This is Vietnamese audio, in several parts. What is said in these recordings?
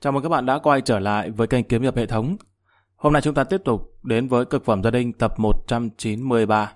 Chào mừng các bạn đã quay trở lại với kênh Kiếm Hiệp Hệ Thống. Hôm nay chúng ta tiếp tục đến với cực phẩm gia đình tập 193.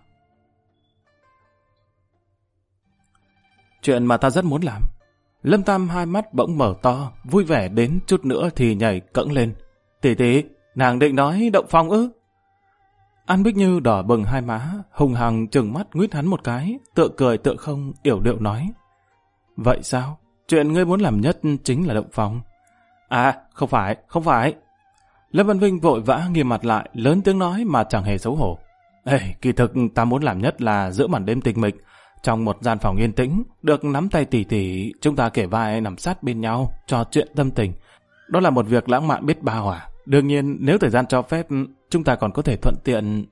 Chuyện mà ta rất muốn làm. Lâm Tam hai mắt bỗng mở to, vui vẻ đến chút nữa thì nhảy cẫng lên. Tỷ tỷ, nàng định nói động phòng ư? An Bích Như đỏ bừng hai má, hùng hằng trừng mắt nguyết hắn một cái, tựa cười tựa không, yểu điệu nói. Vậy sao? Chuyện ngươi muốn làm nhất chính là động phòng. À, không phải. Lâm Văn Vinh vội vã nghiêm mặt lại, lớn tiếng nói mà chẳng hề xấu hổ. Ê, kỳ thực ta muốn làm nhất là giữa màn đêm tịch mịch, trong một gian phòng yên tĩnh, được nắm tay tỷ tỷ, chúng ta kể vai nằm sát bên nhau, trò chuyện tâm tình. Đó là một việc lãng mạn biết bao à. Đương nhiên, nếu thời gian cho phép, chúng ta còn có thể thuận tiện.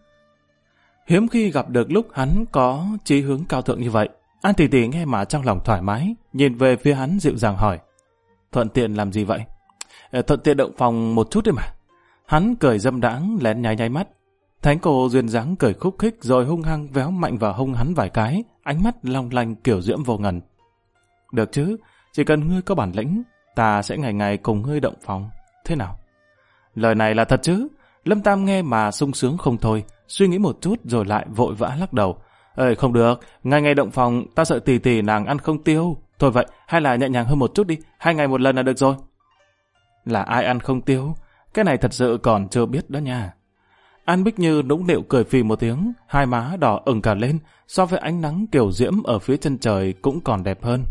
Hiếm khi gặp được lúc hắn có chí hướng cao thượng như vậy. An tỷ tỷ nghe mà trong lòng thoải mái, nhìn về phía hắn dịu dàng hỏi. Thuận tiện làm gì vậy? Thuận tiện động phòng một chút đấy mà. Hắn cười dâm đãng lén nháy mắt. Thánh cô duyên dáng cười khúc khích rồi hung hăng véo mạnh vào hông hắn vài cái, ánh mắt long lanh kiểu diễm vô ngần. Được chứ, chỉ cần ngươi có bản lĩnh, ta sẽ ngày ngày cùng ngươi động phòng. Thế nào? Lời này là thật chứ? Lâm Tam nghe mà sung sướng không thôi, suy nghĩ một chút rồi lại vội vã lắc đầu. Không được, ngày ngày động phòng, ta sợ tỷ tỷ nàng ăn không tiêu. Thôi vậy, hay là nhẹ nhàng hơn một chút đi, 2 ngày một lần là được rồi. Là ai ăn không tiêu? Cái này thật sự còn chưa biết đó nha. An Bích Như nũng nịu cười phì một tiếng, hai má đỏ ửng cả lên, so với ánh nắng kiểu diễm ở phía chân trời cũng còn đẹp hơn.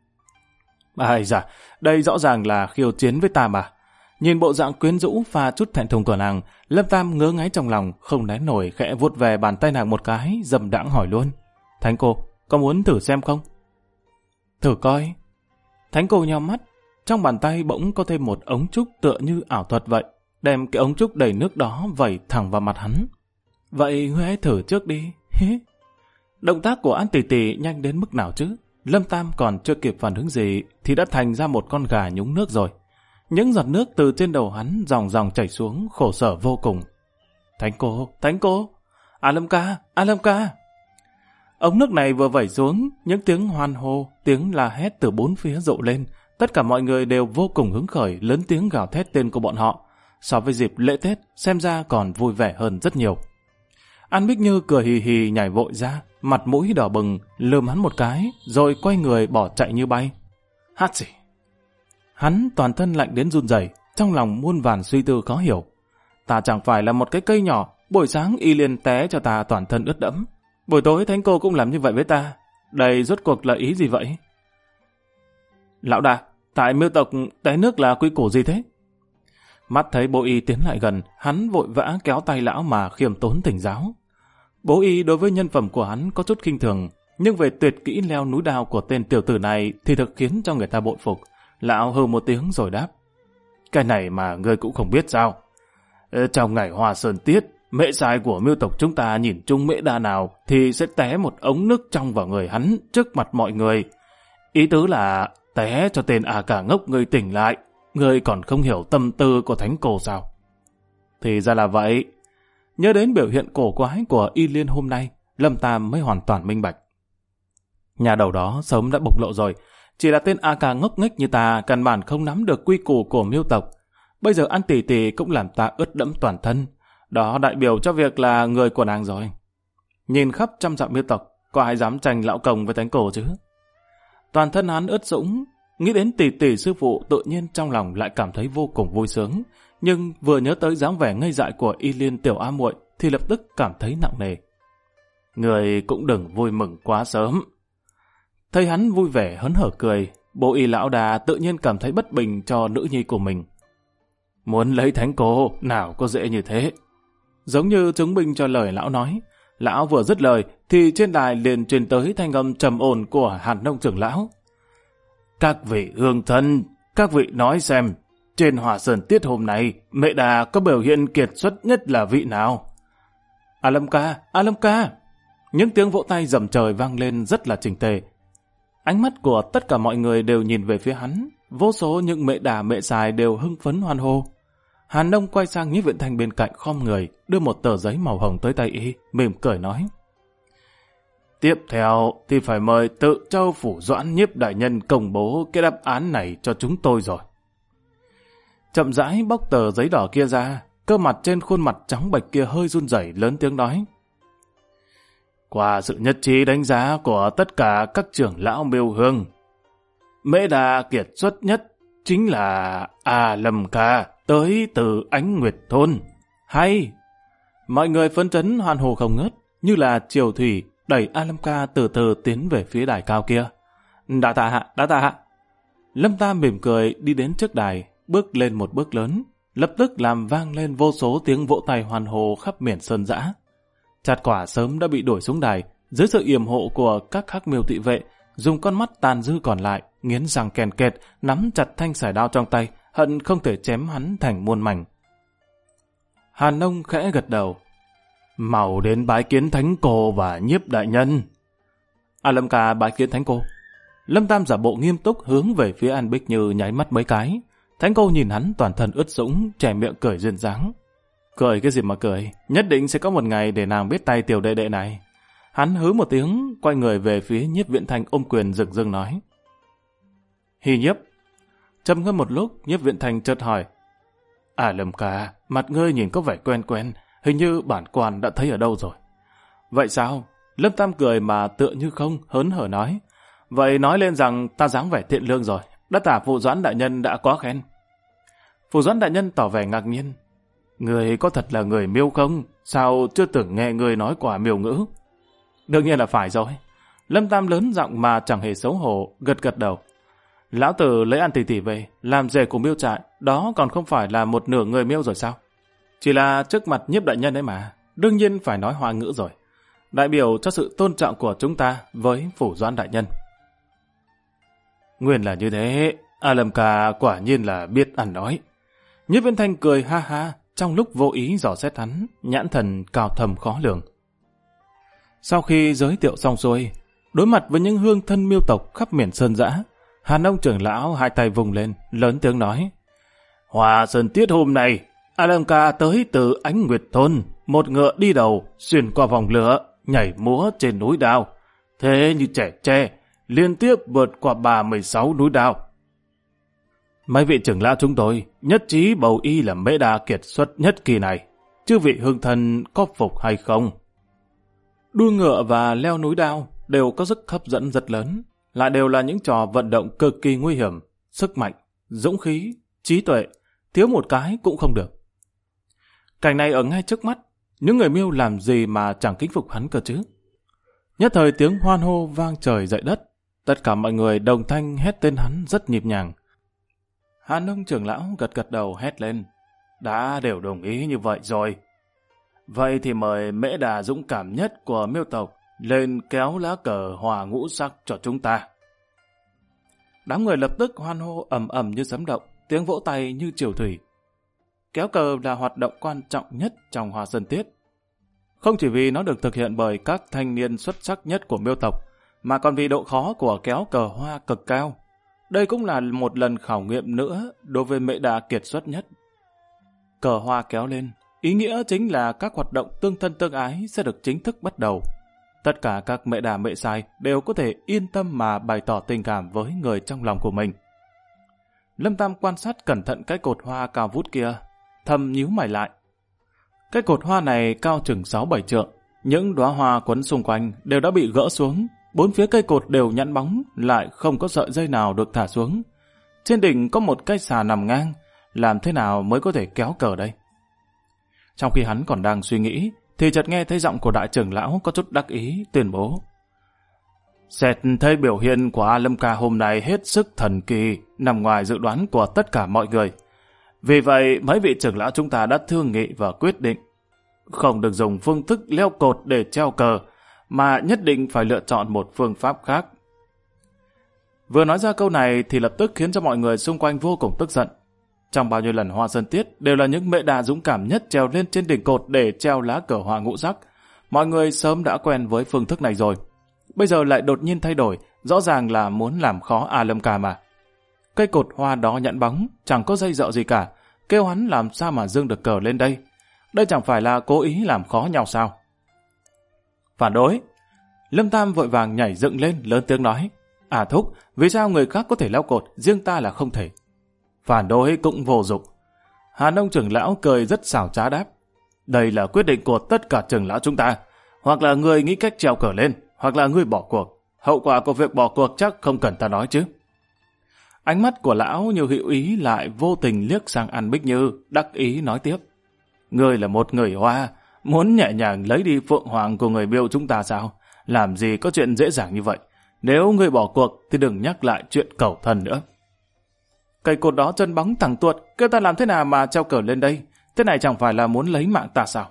Ai da, đây rõ ràng là khiêu chiến với ta mà. Nhìn bộ dạng quyến rũ pha chút thẹn thùng của nàng, Lâm Tam ngớ ngáy trong lòng, không nén nổi khẽ vuốt về bàn tay nàng một cái, dầm đãng hỏi luôn. Thánh cô, có muốn thử xem không? Thử coi. Thánh cô nheo mắt, trong bàn tay bỗng có thêm một ống trúc tựa như ảo thuật vậy, đem cái ống trúc đầy nước đó vẩy thẳng vào mặt hắn. Vậy ngươi hãy thử trước đi. Động tác của An tỷ tỷ nhanh đến mức nào chứ? Lâm Tam còn chưa kịp phản ứng gì thì đã thành ra một con gà nhúng nước rồi. Những giọt nước từ trên đầu hắn dòng dòng chảy xuống, khổ sở vô cùng. Thánh cô, A Lâm ca. Ống nước này vừa vẩy xuống, những tiếng hoan hô, tiếng la hét từ bốn phía rộ lên. Tất cả mọi người đều vô cùng hứng khởi, lớn tiếng gào thét tên của bọn họ. So với dịp lễ Tết, xem ra còn vui vẻ hơn rất nhiều. An Bích Như cười hì hì nhảy vội ra, mặt mũi đỏ bừng, lườm hắn một cái, rồi quay người bỏ chạy như bay. Hát gì? Hắn toàn thân lạnh đến run rẩy, trong lòng muôn vàn suy tư khó hiểu. Ta chẳng phải là một cái cây nhỏ, buổi sáng y liền té cho ta toàn thân ướt đẫm. Buổi tối thánh cô cũng làm như vậy với ta. Đây rốt cuộc là ý gì vậy? Lão đà, tại Miêu tộc té nước là quy củ gì thế? Mắt thấy bố y tiến lại gần, hắn vội vã kéo tay lão mà khiêm tốn thỉnh giáo. Bố y đối với nhân phẩm của hắn có chút khinh thường, nhưng về tuyệt kỹ leo núi đao của tên tiểu tử này thì thực khiến cho người ta bội phục. Lão hừ một tiếng rồi đáp. Cái này mà ngươi cũng không biết sao? Trong ngày Hoa Sơn Tiết, mễ sai của Miêu tộc chúng ta nhìn chung mễ đa nào thì sẽ té một ống nước trong vào người hắn trước mặt mọi người. Ý tứ là té cho tên cả ngốc ngươi tỉnh lại, ngươi còn không hiểu tâm tư của thánh cô sao? Thì ra là vậy. Nhớ đến biểu hiện cổ quái của Y Liên hôm nay, Lâm Tam mới hoàn toàn minh bạch. Nhà đầu đó sớm đã bộc lộ rồi, chỉ là tên ngốc nghếch như ta căn bản không nắm được quy củ của Miêu tộc. Bây giờ An tỷ tỷ cũng làm ta ướt đẫm toàn thân, đó đại biểu cho việc là người của nàng rồi. Nhìn khắp trăm dặm Miêu tộc, có ai dám tranh lão công với thánh cổ chứ? Toàn thân hắn ướt sũng, nghĩ đến tỷ tỷ sư phụ tự nhiên trong lòng lại cảm thấy vô cùng vui sướng, nhưng vừa nhớ tới dáng vẻ ngây dại của Y Liên tiểu A muội thì lập tức cảm thấy nặng nề. Người cũng đừng vui mừng quá sớm. Thấy hắn vui vẻ hớn hở cười, bố Y lão đà tự nhiên cảm thấy bất bình cho nữ nhi của mình. Muốn lấy thánh cô nào có dễ như thế. Giống như chứng minh cho lời lão nói, lão vừa dứt lời thì trên đài liền truyền tới thanh âm trầm ổn của Hàn Nông trưởng lão. Các vị hương thân, các vị nói xem, trên Hỏa Sơn Tiết hôm nay, mẹ đà có biểu hiện kiệt xuất nhất là vị nào? A Lâm ca. Những tiếng vỗ tay rầm trời vang lên rất là chỉnh tề. Ánh mắt của tất cả mọi người đều nhìn về phía hắn, vô số những mẹ đà mẹ xài đều hưng phấn hoan hô. Hàn Nông quay sang Nhiếp Viễn Thanh bên cạnh khom người, đưa một tờ giấy màu hồng tới tay y, mỉm cười nói. Tiếp theo thì phải mời Tự Châu Phủ Doãn Nhiếp đại nhân công bố cái đáp án này cho chúng tôi rồi. chậm rãi bóc tờ giấy đỏ kia ra, cơ mặt trên khuôn mặt trắng bệch kia hơi run rẩy, lớn tiếng nói. Qua sự nhất trí đánh giá của tất cả các trưởng lão Miêu Hương, Mễ Đà kiệt xuất nhất chính là A Lâm Ca tới từ Ánh Nguyệt Thôn. Hay! Mọi người phấn chấn hoan hô không ngớt, như là triều thủy đẩy A Lâm Ca từ từ tiến về phía đài cao kia. Đã tạ hạ. Lâm Tam mỉm cười đi đến trước đài, bước lên một bước lớn, lập tức làm vang lên vô số tiếng vỗ tay hoan hô khắp miền sơn dã. Chạt Quả sớm đã bị đuổi xuống đài, dưới sự yểm hộ của các Hắc Miêu thị vệ, dùng con mắt tàn dư còn lại, nghiến răng kèn kẹt, nắm chặt thanh sải đao trong tay, hận không thể chém hắn thành muôn mảnh. Hàn Nông khẽ gật đầu. Mau đến bái kiến thánh cô và Nhiếp đại nhân. A Lâm Ca bái kiến thánh cô. Lâm Tam giả bộ nghiêm túc hướng về phía An Bích Như nháy mắt mấy cái. Thánh cô nhìn hắn toàn thân ướt sũng, trẻ miệng cười duyên dáng. Cười cái gì mà cười, nhất định sẽ có một ngày để nàng biết tay tiểu đệ đệ này. Hắn hứ một tiếng, quay người về phía Nhiếp Viễn Thanh ôm quyền rực rưng nói. Hi Nhiếp. Trầm ngâm một lúc, Nhiếp Viễn Thanh chợt hỏi. À Lâm Ca, mặt ngươi nhìn có vẻ quen quen, hình như bản quan đã thấy ở đâu rồi. Vậy sao? Lâm Tam cười mà tựa như không, hớn hở nói. Vậy nói lên rằng ta dáng vẻ thiện lương rồi, đắc tả Phụ Doãn đại nhân đã quá khen. Phụ Doãn đại nhân tỏ vẻ ngạc nhiên. Người có thật là người Miêu không? Sao chưa từng nghe người nói quả Miêu ngữ? Đương nhiên là phải rồi. Lâm Tam lớn giọng mà chẳng hề xấu hổ, gật gật đầu. Lão tử lấy An tỷ tỷ về, làm rể của Miêu trại, đó còn không phải là một nửa người Miêu rồi sao? Chỉ là trước mặt Nhiếp đại nhân ấy mà, đương nhiên phải nói Hoa ngữ rồi. Đại biểu cho sự tôn trọng của chúng ta với Phủ Doãn đại nhân. Nguyên là như thế, A Lâm Ca quả nhiên là biết ăn nói. Nhiếp Viễn Thanh cười ha ha, trong lúc vô ý dò xét hắn, nhãn thần cao thầm khó lường. Sau khi giới thiệu xong xuôi, đối mặt với những hương thân Miêu tộc khắp miền sơn dã, Hàn Ông trưởng lão hai tay vùng lên, lớn tiếng nói. Hòa sơn tiết hôm nay, A Lâm Ca tới từ Ánh Nguyệt Thôn, một ngựa đi đầu, xuyên qua vòng lửa, nhảy múa trên núi đao. Thế như trẻ tre, liên tiếp vượt qua 36 núi đao. Mấy vị trưởng lão chúng tôi nhất trí bầu y là Mễ Đà kiệt xuất nhất kỳ này. Chư vị hương thân có phục hay không? Đua ngựa và leo núi đao đều có sức hấp dẫn rất lớn, lại đều là những trò vận động cực kỳ nguy hiểm, sức mạnh, dũng khí, trí tuệ, thiếu một cái cũng không được. Cảnh này ở ngay trước mắt, những người Miêu làm gì mà chẳng kính phục hắn cơ chứ? Nhất thời tiếng hoan hô vang trời dậy đất, tất cả mọi người đồng thanh hét tên hắn rất nhịp nhàng. Hàn Ông trưởng lão gật gật đầu hét lên. Đã đều đồng ý như vậy rồi. Vậy thì mời Mễ Đà dũng cảm nhất của Miêu tộc lên kéo lá cờ Hòa ngũ sắc cho chúng ta. Đám người lập tức hoan hô ầm ầm như sấm động, tiếng vỗ tay như triều thủy. Kéo cờ là hoạt động quan trọng nhất trong Hòa Sơn Tiết. Không chỉ vì nó được thực hiện bởi các thanh niên xuất sắc nhất của Miêu tộc, mà còn vì độ khó của kéo cờ hoa cực cao. Đây cũng là một lần khảo nghiệm nữa đối với Mễ Đà kiệt xuất nhất. Cờ hoa kéo lên, ý nghĩa chính là các hoạt động tương thân tương ái sẽ được chính thức bắt đầu. Tất cả các Mễ Đà Mễ Sai đều có thể yên tâm mà bày tỏ tình cảm với người trong lòng của mình. Lâm Tam quan sát cẩn thận cái cột hoa cao vút kia, thầm nhíu mày lại. Cái cột hoa này cao chừng 6-7 trượng, những đóa hoa quấn xung quanh đều đã bị gỡ xuống, bốn phía cây cột đều nhẵn bóng, lại không có sợi dây nào được thả xuống. Trên đỉnh có một cây xà nằm ngang, làm thế nào mới có thể kéo cờ đây? Trong khi hắn còn đang suy nghĩ, thì chợt nghe thấy giọng của đại trưởng lão có chút đắc ý tuyên bố. Xét thấy biểu hiện của A Lâm Ca hôm nay hết sức thần kỳ, nằm ngoài dự đoán của tất cả mọi người. Vì vậy, mấy vị trưởng lão chúng ta đã thương nghị và quyết định không được dùng phương thức leo cột để treo cờ, mà nhất định phải lựa chọn một phương pháp khác. Vừa nói ra câu này thì lập tức khiến cho mọi người xung quanh vô cùng tức giận. Trong bao nhiêu lần Hoa Sơn Tiết đều là những Mễ Đà dũng cảm nhất trèo lên trên đỉnh cột để treo lá cờ hoa ngũ sắc. Mọi người sớm đã quen với phương thức này rồi. Bây giờ lại đột nhiên thay đổi, rõ ràng là muốn làm khó A Lâm Ca mà. Cây cột hoa đó nhẵn bóng, chẳng có dây dợ gì cả, kêu hắn làm sao mà dương được cờ lên đây. Đây chẳng phải là cố ý làm khó nhau sao? Phản đối. Lâm Tam vội vàng nhảy dựng lên, lớn tiếng nói. À thúc, vì sao người khác có thể leo cột, riêng ta là không thể? Phản đối cũng vô dụng. Hàn ông trưởng lão cười rất xảo trá đáp. Đây là quyết định của tất cả trưởng lão chúng ta. Hoặc là người nghĩ cách treo cờ lên, hoặc là người bỏ cuộc. Hậu quả của việc bỏ cuộc chắc không cần ta nói chứ. Ánh mắt của lão như hữu ý lại vô tình liếc sang An Bích Như, đắc ý nói tiếp. Ngươi là một người Hoa, muốn nhẹ nhàng lấy đi phượng hoàng của người Miêu chúng ta sao? Làm gì có chuyện dễ dàng như vậy? Nếu ngươi bỏ cuộc thì đừng nhắc lại chuyện cầu thần nữa. Cây cột đó chân bóng thẳng tuột, kêu ta làm thế nào mà treo cờ lên đây? Thế này chẳng phải là muốn lấy mạng ta sao?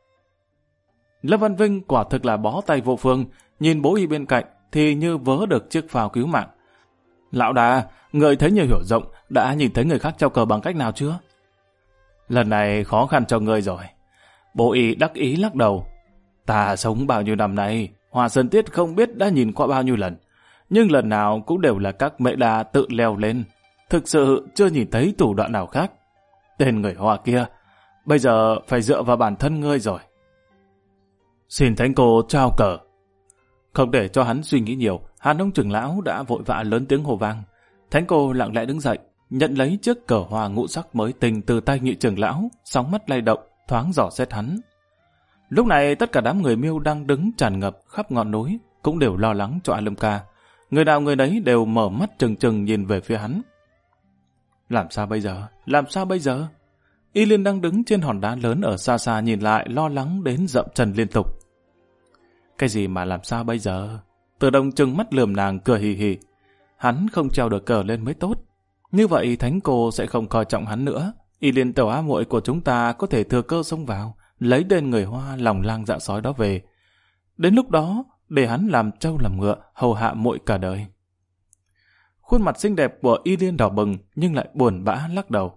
Lâm Văn Vinh quả thực là bó tay vô phương, nhìn bố y bên cạnh thì như vớ được chiếc phao cứu mạng. Lão đà, người thấy nhiều hiểu rộng, đã nhìn thấy người khác treo cờ bằng cách nào chưa? Lần này khó khăn cho ngươi rồi. Bố y đắc ý lắc đầu. Ta sống bao nhiêu năm nay, Hòa Sơn Tiết không biết đã nhìn qua bao nhiêu lần, nhưng lần nào cũng đều là các mẹ đà tự leo lên. Thực sự chưa nhìn thấy thủ đoạn nào khác. Tên người Hoa kia, bây giờ phải dựa vào bản thân ngươi rồi. Xin thánh cô trao cờ. Không để cho hắn suy nghĩ nhiều, Hàn ông trưởng lão đã vội vã lớn tiếng hô vang. Thánh cô lặng lẽ đứng dậy, nhận lấy chiếc cờ hoa ngũ sắc mới tinh từ tay nhị trưởng lão, sóng mắt lay động, thoáng dò xét hắn. Lúc này tất cả đám người Miêu đang đứng tràn ngập khắp ngọn núi cũng đều lo lắng cho A Lâm Ca. Người nào người nấy đều mở mắt trừng trừng nhìn về phía hắn. Làm sao bây giờ? Làm sao bây giờ? Y Liên đang đứng trên hòn đá lớn ở xa xa nhìn lại lo lắng đến dậm chân liên tục. Cái gì mà làm sao bây giờ? Từ Đông trừng mắt lườm nàng cười hì hì. Hắn không treo được cờ lên mới tốt. Như vậy thánh cô sẽ không coi trọng hắn nữa. Y Liên tiểu á muội của chúng ta có thể thừa cơ xông vào, lấy tên người Hoa lòng lang dạ sói đó về. Đến lúc đó, để hắn làm trâu làm ngựa, hầu hạ muội cả đời. Khuôn mặt xinh đẹp của Y Liên đỏ bừng nhưng lại buồn bã lắc đầu.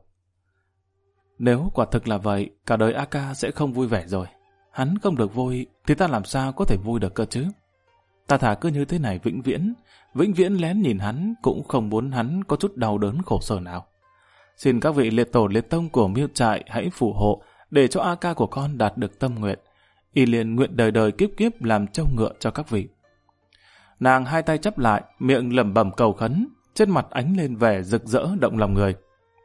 Nếu quả thực là vậy, cả đời A Ca sẽ không vui vẻ rồi. Hắn không được vui thì ta làm sao có thể vui được cơ chứ? Ta thà cứ như thế này vĩnh viễn lén nhìn hắn, cũng không muốn hắn có chút đau đớn khổ sở nào. Xin các vị liệt tổ liệt tông của Miêu trại hãy phù hộ để cho A Ca của con đạt được tâm nguyện. Y Liên nguyện đời đời kiếp kiếp làm trâu ngựa cho các vị. Nàng hai tay chắp lại, miệng lẩm bẩm cầu khấn, trên mặt ánh lên vẻ rực rỡ động lòng người.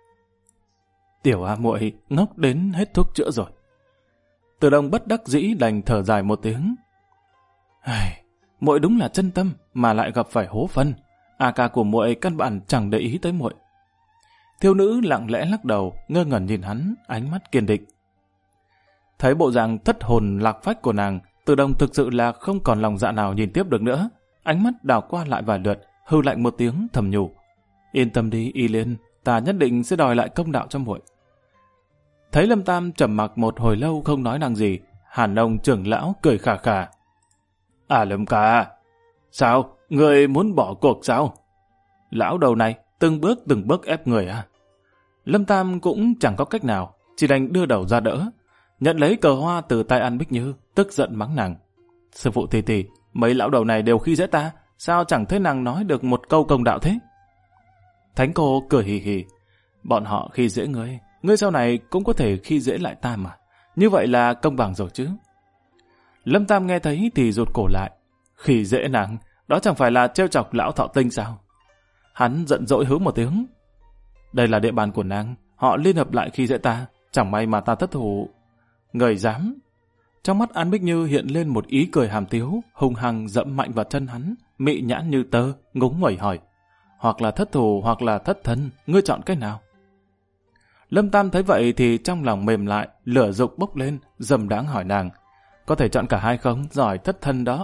Tiểu A muội ngốc đến hết thuốc chữa rồi. Từ Đông bất đắc dĩ đành thở dài một tiếng. Muội đúng là chân tâm mà lại gặp phải hố phân. A Ca của muội căn bản chẳng để ý tới muội. Thiếu nữ lặng lẽ lắc đầu, ngơ ngẩn nhìn hắn, ánh mắt kiên định. Thấy bộ dạng thất hồn lạc phách của nàng, Từ Đông thực sự là không còn lòng dạ nào nhìn tiếp được nữa. Ánh mắt đảo qua lại vài lượt, hư lạnh một tiếng thầm nhủ. Yên tâm đi Y Liên, ta nhất định sẽ đòi lại công đạo cho muội. Thấy Lâm Tam trầm mặc một hồi lâu không nói năng gì, Hàn ông trưởng lão cười khà khà. À Lâm Ca, sao? Người muốn bỏ cuộc sao? Lão đầu này từng bước ép người à? Lâm Tam cũng chẳng có cách nào, chỉ đành đưa đầu ra đỡ, nhận lấy cờ hoa từ tay An Bích Như, tức giận mắng nàng. Sư phụ tỷ, mấy lão đầu này đều khi dễ ta, sao chẳng thấy nàng nói được một câu công đạo thế? Thánh cô cười hì hì. Bọn họ khi dễ ngươi sau này cũng có thể khi dễ lại ta mà. Như vậy là công bằng rồi chứ. Lâm Tam nghe thấy thì rụt cổ lại. Khi dễ nàng, đó chẳng phải là trêu chọc lão thọ tinh sao? Hắn giận dỗi hứ một tiếng. Đây là địa bàn của nàng, họ liên hợp lại khi dễ ta, chẳng may mà ta thất thủ. Người dám. Trong mắt An Bích Như hiện lên một ý cười hàm tiếu, hung hăng dẫm mạnh vào chân hắn, mị nhãn như tơ, ngúng nguẩy hỏi. Hoặc là thất thủ hoặc là thất thân, ngươi chọn cái nào? Lâm Tam thấy vậy thì trong lòng mềm lại, lửa dục bốc lên, dầm đáng hỏi nàng. Có thể chọn cả hai không? Giỏi thất thân đó.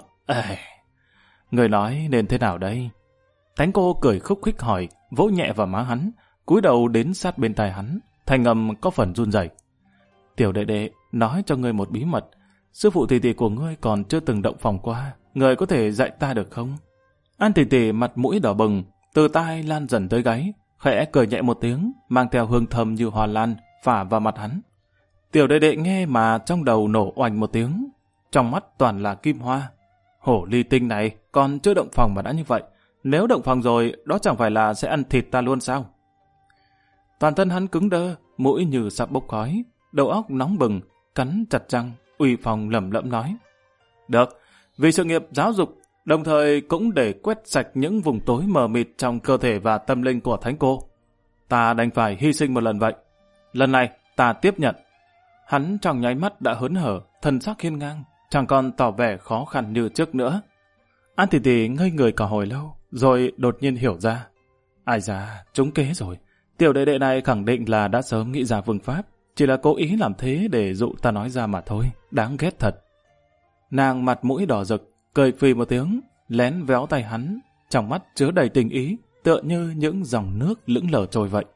Người nói nên thế nào đây? Thánh cô cười khúc khích hỏi, vỗ nhẹ vào má hắn, cúi đầu đến sát bên tai hắn, thanh âm có phần run rẩy. Tiểu đệ đệ, nói cho ngươi một bí mật. Sư phụ tỷ tỷ của ngươi còn chưa từng động phòng qua, ngươi có thể dạy ta được không? An tỷ tỷ mặt mũi đỏ bừng, từ tai lan dần tới gáy, khẽ cười nhẹ một tiếng, mang theo hương thơm như hoa lan, phả vào mặt hắn. Tiểu đệ đệ nghe mà trong đầu nổ oành một tiếng, trong mắt toàn là kim hoa. Hổ ly tinh này còn chưa động phòng mà đã như vậy, nếu động phòng rồi, đó chẳng phải là sẽ ăn thịt ta luôn sao? Toàn thân hắn cứng đơ, mũi như sắp bốc khói, đầu óc nóng bừng, cắn chặt răng, uy phong lẩm lẩm nói. Được, vì sự nghiệp giáo dục, đồng thời cũng để quét sạch những vùng tối mờ mịt trong cơ thể và tâm linh của thánh cô. Ta đành phải hy sinh một lần vậy. Lần này, ta tiếp nhận. Hắn trong nháy mắt đã hớn hở, thần sắc hiên ngang, chẳng còn tỏ vẻ khó khăn như trước nữa. An Tỷ Tỷ ngây người cả hồi lâu, rồi đột nhiên hiểu ra. Ai da, trúng kế rồi. Tiểu đệ đệ này khẳng định là đã sớm nghĩ ra phương pháp, chỉ là cố ý làm thế để dụ ta nói ra mà thôi, đáng ghét thật. Nàng mặt mũi đỏ rực, cười phì một tiếng, lén véo tay hắn, trong mắt chứa đầy tình ý, tựa như những dòng nước lững lờ trôi vậy.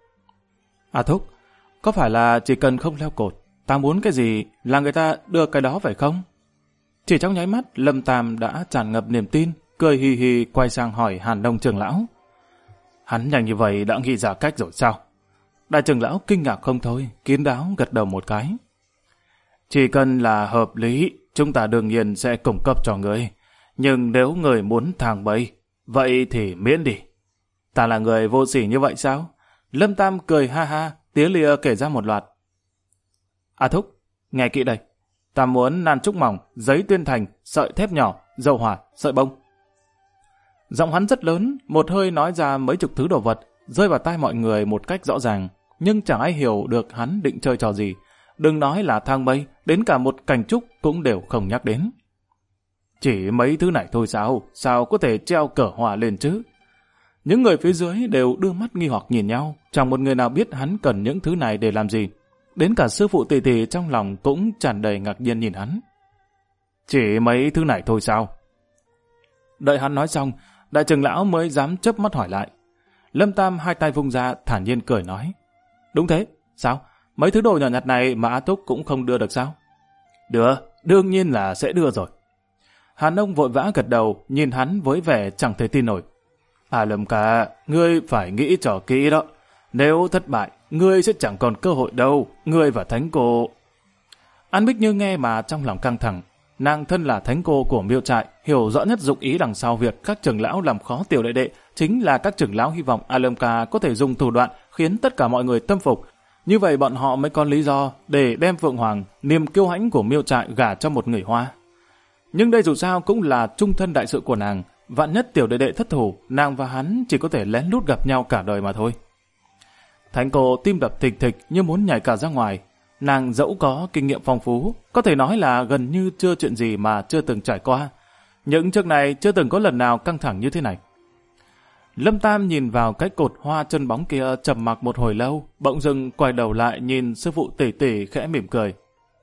À Thúc, có phải là chỉ cần không leo cột, ta muốn cái gì là người ta đưa cái đó phải không? Chỉ trong nháy mắt, Lâm Tam đã tràn ngập niềm tin, cười hì hì quay sang hỏi Hàn Đông trưởng lão. Hắn nhanh như vậy đã nghĩ ra cách rồi sao? Đại trưởng lão kinh ngạc không thôi, kín đáo gật đầu một cái. Chỉ cần là hợp lý, chúng ta đương nhiên sẽ cung cấp cho người. Nhưng nếu người muốn thang bẫy, vậy thì miễn đi. Ta là người vô sỉ như vậy sao? Lâm Tam cười ha ha, tía lìa kể ra một loạt. À Thúc, nghe kỹ đây. Ta muốn nan trúc mỏng, giấy tuyên thành, sợi thép nhỏ, dầu hỏa, sợi bông. Giọng hắn rất lớn, một hơi nói ra mấy chục thứ đồ vật, rơi vào tai mọi người một cách rõ ràng, nhưng chẳng ai hiểu được hắn định chơi trò gì. Đừng nói là thang mây, đến cả một cành trúc cũng đều không nhắc đến. Chỉ mấy thứ này thôi sao? Sao có thể treo cờ hỏa lên chứ? Những người phía dưới đều đưa mắt nghi hoặc nhìn nhau, chẳng một người nào biết hắn cần những thứ này để làm gì. Đến cả sư phụ Tỷ Tỷ trong lòng cũng tràn đầy ngạc nhiên nhìn hắn. Chỉ mấy thứ này thôi sao? Đợi hắn nói xong, đại trưởng lão mới dám chớp mắt hỏi lại. Lâm Tam hai tay vung ra, thản nhiên cười nói. Đúng thế, sao? Mấy thứ đồ nhỏ nhặt này mà A Túc cũng không đưa được sao? Đưa, đương nhiên là sẽ đưa rồi. Hàn Ông vội vã gật đầu, nhìn hắn với vẻ chẳng thể tin nổi. À Lâm ca, ngươi phải nghĩ trò kỹ đó. Nếu thất bại, ngươi sẽ chẳng còn cơ hội đâu, ngươi và thánh cô. An Bích Như nghe mà trong lòng căng thẳng. Nàng thân là thánh cô của Miêu Trại, hiểu rõ nhất dụng ý đằng sau việc các trưởng lão làm khó tiểu đệ đệ, chính là các trưởng lão hy vọng A Lâm ca có thể dùng thủ đoạn khiến tất cả mọi người tâm phục. Như vậy bọn họ mới có lý do để đem Phượng Hoàng, niềm kiêu hãnh của Miêu Trại gả cho một người Hoa. Nhưng đây dù sao cũng là trung thân đại sự của nàng, vạn nhất tiểu đệ đệ thất thủ, nàng và hắn chỉ có thể lén lút gặp nhau cả đời mà thôi. Thánh cô tim đập thình thịch như muốn nhảy cả ra ngoài. Nàng dẫu có kinh nghiệm phong phú, có thể nói là gần như chưa chuyện gì mà chưa từng trải qua. Những trước này chưa từng có lần nào căng thẳng như thế này. Lâm Tam nhìn vào cái cột hoa chân bóng kia trầm mặc một hồi lâu, bỗng dưng quay đầu lại nhìn sư phụ Tỷ Tỷ khẽ mỉm cười.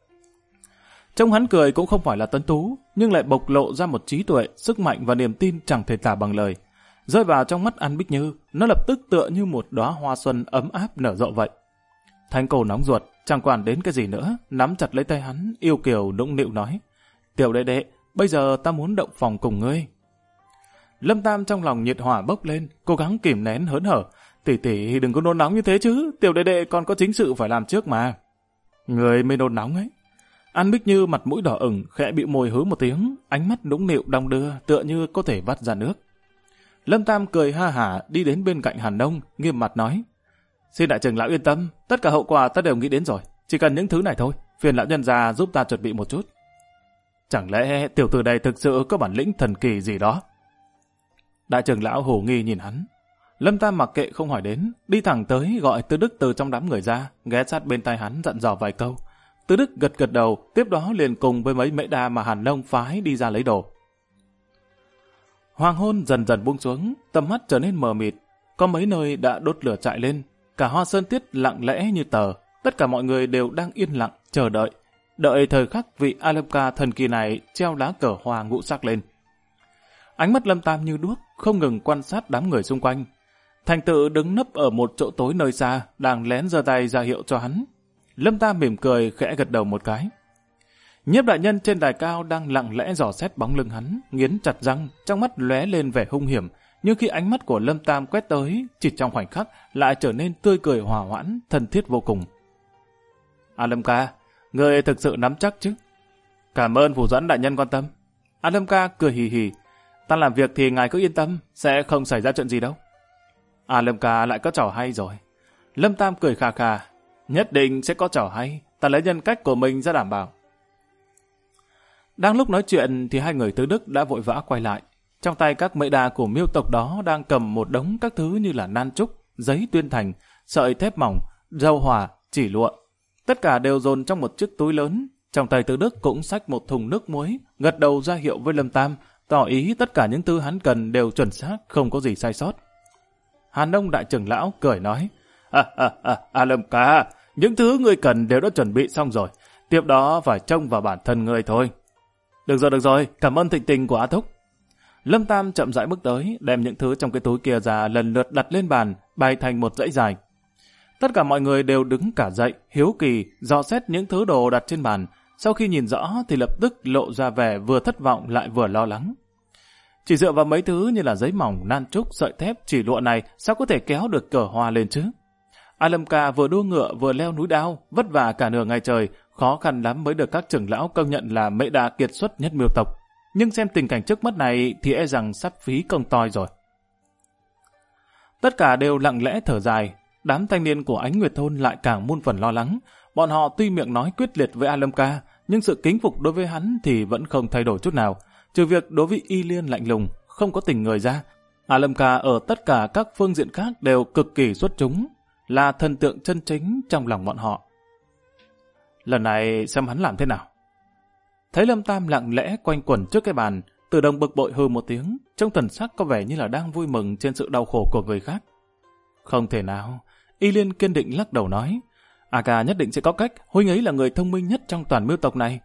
Trông hắn cười cũng không phải là tuấn tú, nhưng lại bộc lộ ra một trí tuệ, sức mạnh và niềm tin chẳng thể tả bằng lời. Rơi vào trong mắt An Bích Như, nó lập tức tựa như một đóa hoa xuân ấm áp nở rộ vậy. Thánh cô nóng ruột, chẳng quản đến cái gì nữa, nắm chặt lấy tay hắn, yêu kiều nũng nịu nói. Tiểu đệ đệ, bây giờ ta muốn động phòng cùng ngươi. Lâm Tam trong lòng nhiệt hỏa bốc lên, cố gắng kìm nén hớn hở. Tỷ tỷ đừng có nôn nóng như thế chứ, tiểu đệ đệ còn có chính sự phải làm trước mà. Người mới nôn nóng ấy. An Bích Như mặt mũi đỏ ửng, khẽ bĩu môi hứ một tiếng, ánh mắt nũng nịu đong đưa, tựa như có thể vắt ra nước. Lâm Tam cười ha hả đi đến bên cạnh Hàn Đông, nghiêm mặt nói. Xin đại trưởng lão yên tâm, tất cả hậu quả ta đều nghĩ đến rồi, chỉ cần những thứ này thôi, phiền lão nhân già giúp ta chuẩn bị một chút. Chẳng lẽ tiểu tử này thực sự có bản lĩnh thần kỳ gì đó? Đại trưởng lão hồ nghi nhìn hắn. Lâm Tam mặc kệ không hỏi đến, đi thẳng tới gọi Tư Đức từ trong đám người ra, ghé sát bên tai hắn dặn dò vài câu. Tư Đức gật gật đầu, tiếp đó liền cùng với mấy mễ đa mà Hàn Đông phái đi ra lấy đồ. Hoàng hôn dần dần buông xuống, tầm mắt trở nên mờ mịt, có mấy nơi đã đốt lửa trại lên, cả Hoa Sơn Tiết lặng lẽ như tờ, tất cả mọi người đều đang yên lặng chờ đợi thời khắc vị A Lâm Ca thần kỳ này treo lá cờ hoa ngũ sắc lên. Ánh mắt Lâm Tam như đuốc, không ngừng quan sát đám người xung quanh. Thành Tự đứng nấp ở một chỗ tối nơi xa, đang lén giơ tay ra hiệu cho hắn. Lâm Tam mỉm cười khẽ gật đầu một cái. Nhiếp đại nhân trên đài cao đang lặng lẽ dò xét bóng lưng hắn, nghiến chặt răng, trong mắt lóe lên vẻ hung hiểm, nhưng khi ánh mắt của Lâm Tam quét tới, chỉ trong khoảnh khắc lại trở nên tươi cười hòa hoãn, thân thiết vô cùng. A Lâm Ca, người thực sự nắm chắc chứ? Cảm ơn Phủ Doãn đại nhân quan tâm. A Lâm Ca cười hì hì. Ta làm việc thì ngài cứ yên tâm, sẽ không xảy ra chuyện gì đâu. A Lâm Ca lại có trò hay rồi. Lâm Tam cười khà khà. Nhất định sẽ có trò hay, ta lấy nhân cách của mình ra đảm bảo. Đang lúc nói chuyện thì hai người Tứ Đức đã vội vã quay lại. Trong tay các mễ đa của Miêu tộc đó đang cầm một đống các thứ như là nan trúc, giấy tuyên thành, sợi thép mỏng, dầu hỏa, chỉ lụa. Tất cả đều dồn trong một chiếc túi lớn. Trong tay Từ Đức cũng xách một thùng nước muối, gật đầu ra hiệu với Lâm Tam, tỏ ý tất cả những thứ hắn cần đều chuẩn xác, không có gì sai sót. Hàn Đông đại trưởng lão cười nói, Lâm ca, những thứ ngươi cần đều đã chuẩn bị xong rồi, tiếp đó phải trông vào bản thân ngươi thôi. Được rồi, cảm ơn thịnh tình của A Thúc. Lâm Tam chậm rãi bước tới, đem những thứ trong cái túi kia ra lần lượt đặt lên bàn, bày thành một dãy dài. Tất cả mọi người đều đứng cả dậy, hiếu kỳ, dò xét những thứ đồ đặt trên bàn. Sau khi nhìn rõ thì lập tức lộ ra vẻ vừa thất vọng lại vừa lo lắng. Chỉ dựa vào mấy thứ như là giấy mỏng, nan trúc, sợi thép, chỉ lụa này sao có thể kéo được cờ hoa lên chứ? A Lâm ca vừa đua ngựa vừa leo núi đao, vất vả cả nửa ngày trời, khó khăn lắm mới được các trưởng lão công nhận là mệ đà kiệt xuất nhất Miêu tộc. Nhưng xem tình cảnh trước mắt này thì e rằng sắp phí công toi rồi. Tất cả đều lặng lẽ thở dài. Đám thanh niên của Ánh Nguyệt thôn lại càng muôn phần lo lắng. Bọn họ tuy miệng nói quyết liệt với A Lâm ca, nhưng sự kính phục đối với hắn thì vẫn không thay đổi chút nào. Trừ việc đối với Y Liên lạnh lùng, không có tình người ra, A Lâm ca ở tất cả các phương diện khác đều cực kỳ xuất chúng, là thần tượng chân chính trong lòng bọn họ. Lần này xem hắn làm thế nào. Thấy Lâm Tam lặng lẽ quanh quẩn trước cái bàn, Từ Đồng bực bội hừ một tiếng, trong thần sắc có vẻ như là đang vui mừng trên sự đau khổ của người khác. Không thể nào. Y Liên kiên định lắc đầu nói, A ca nhất định sẽ có cách, huynh ấy là người thông minh nhất trong toàn Miêu tộc này.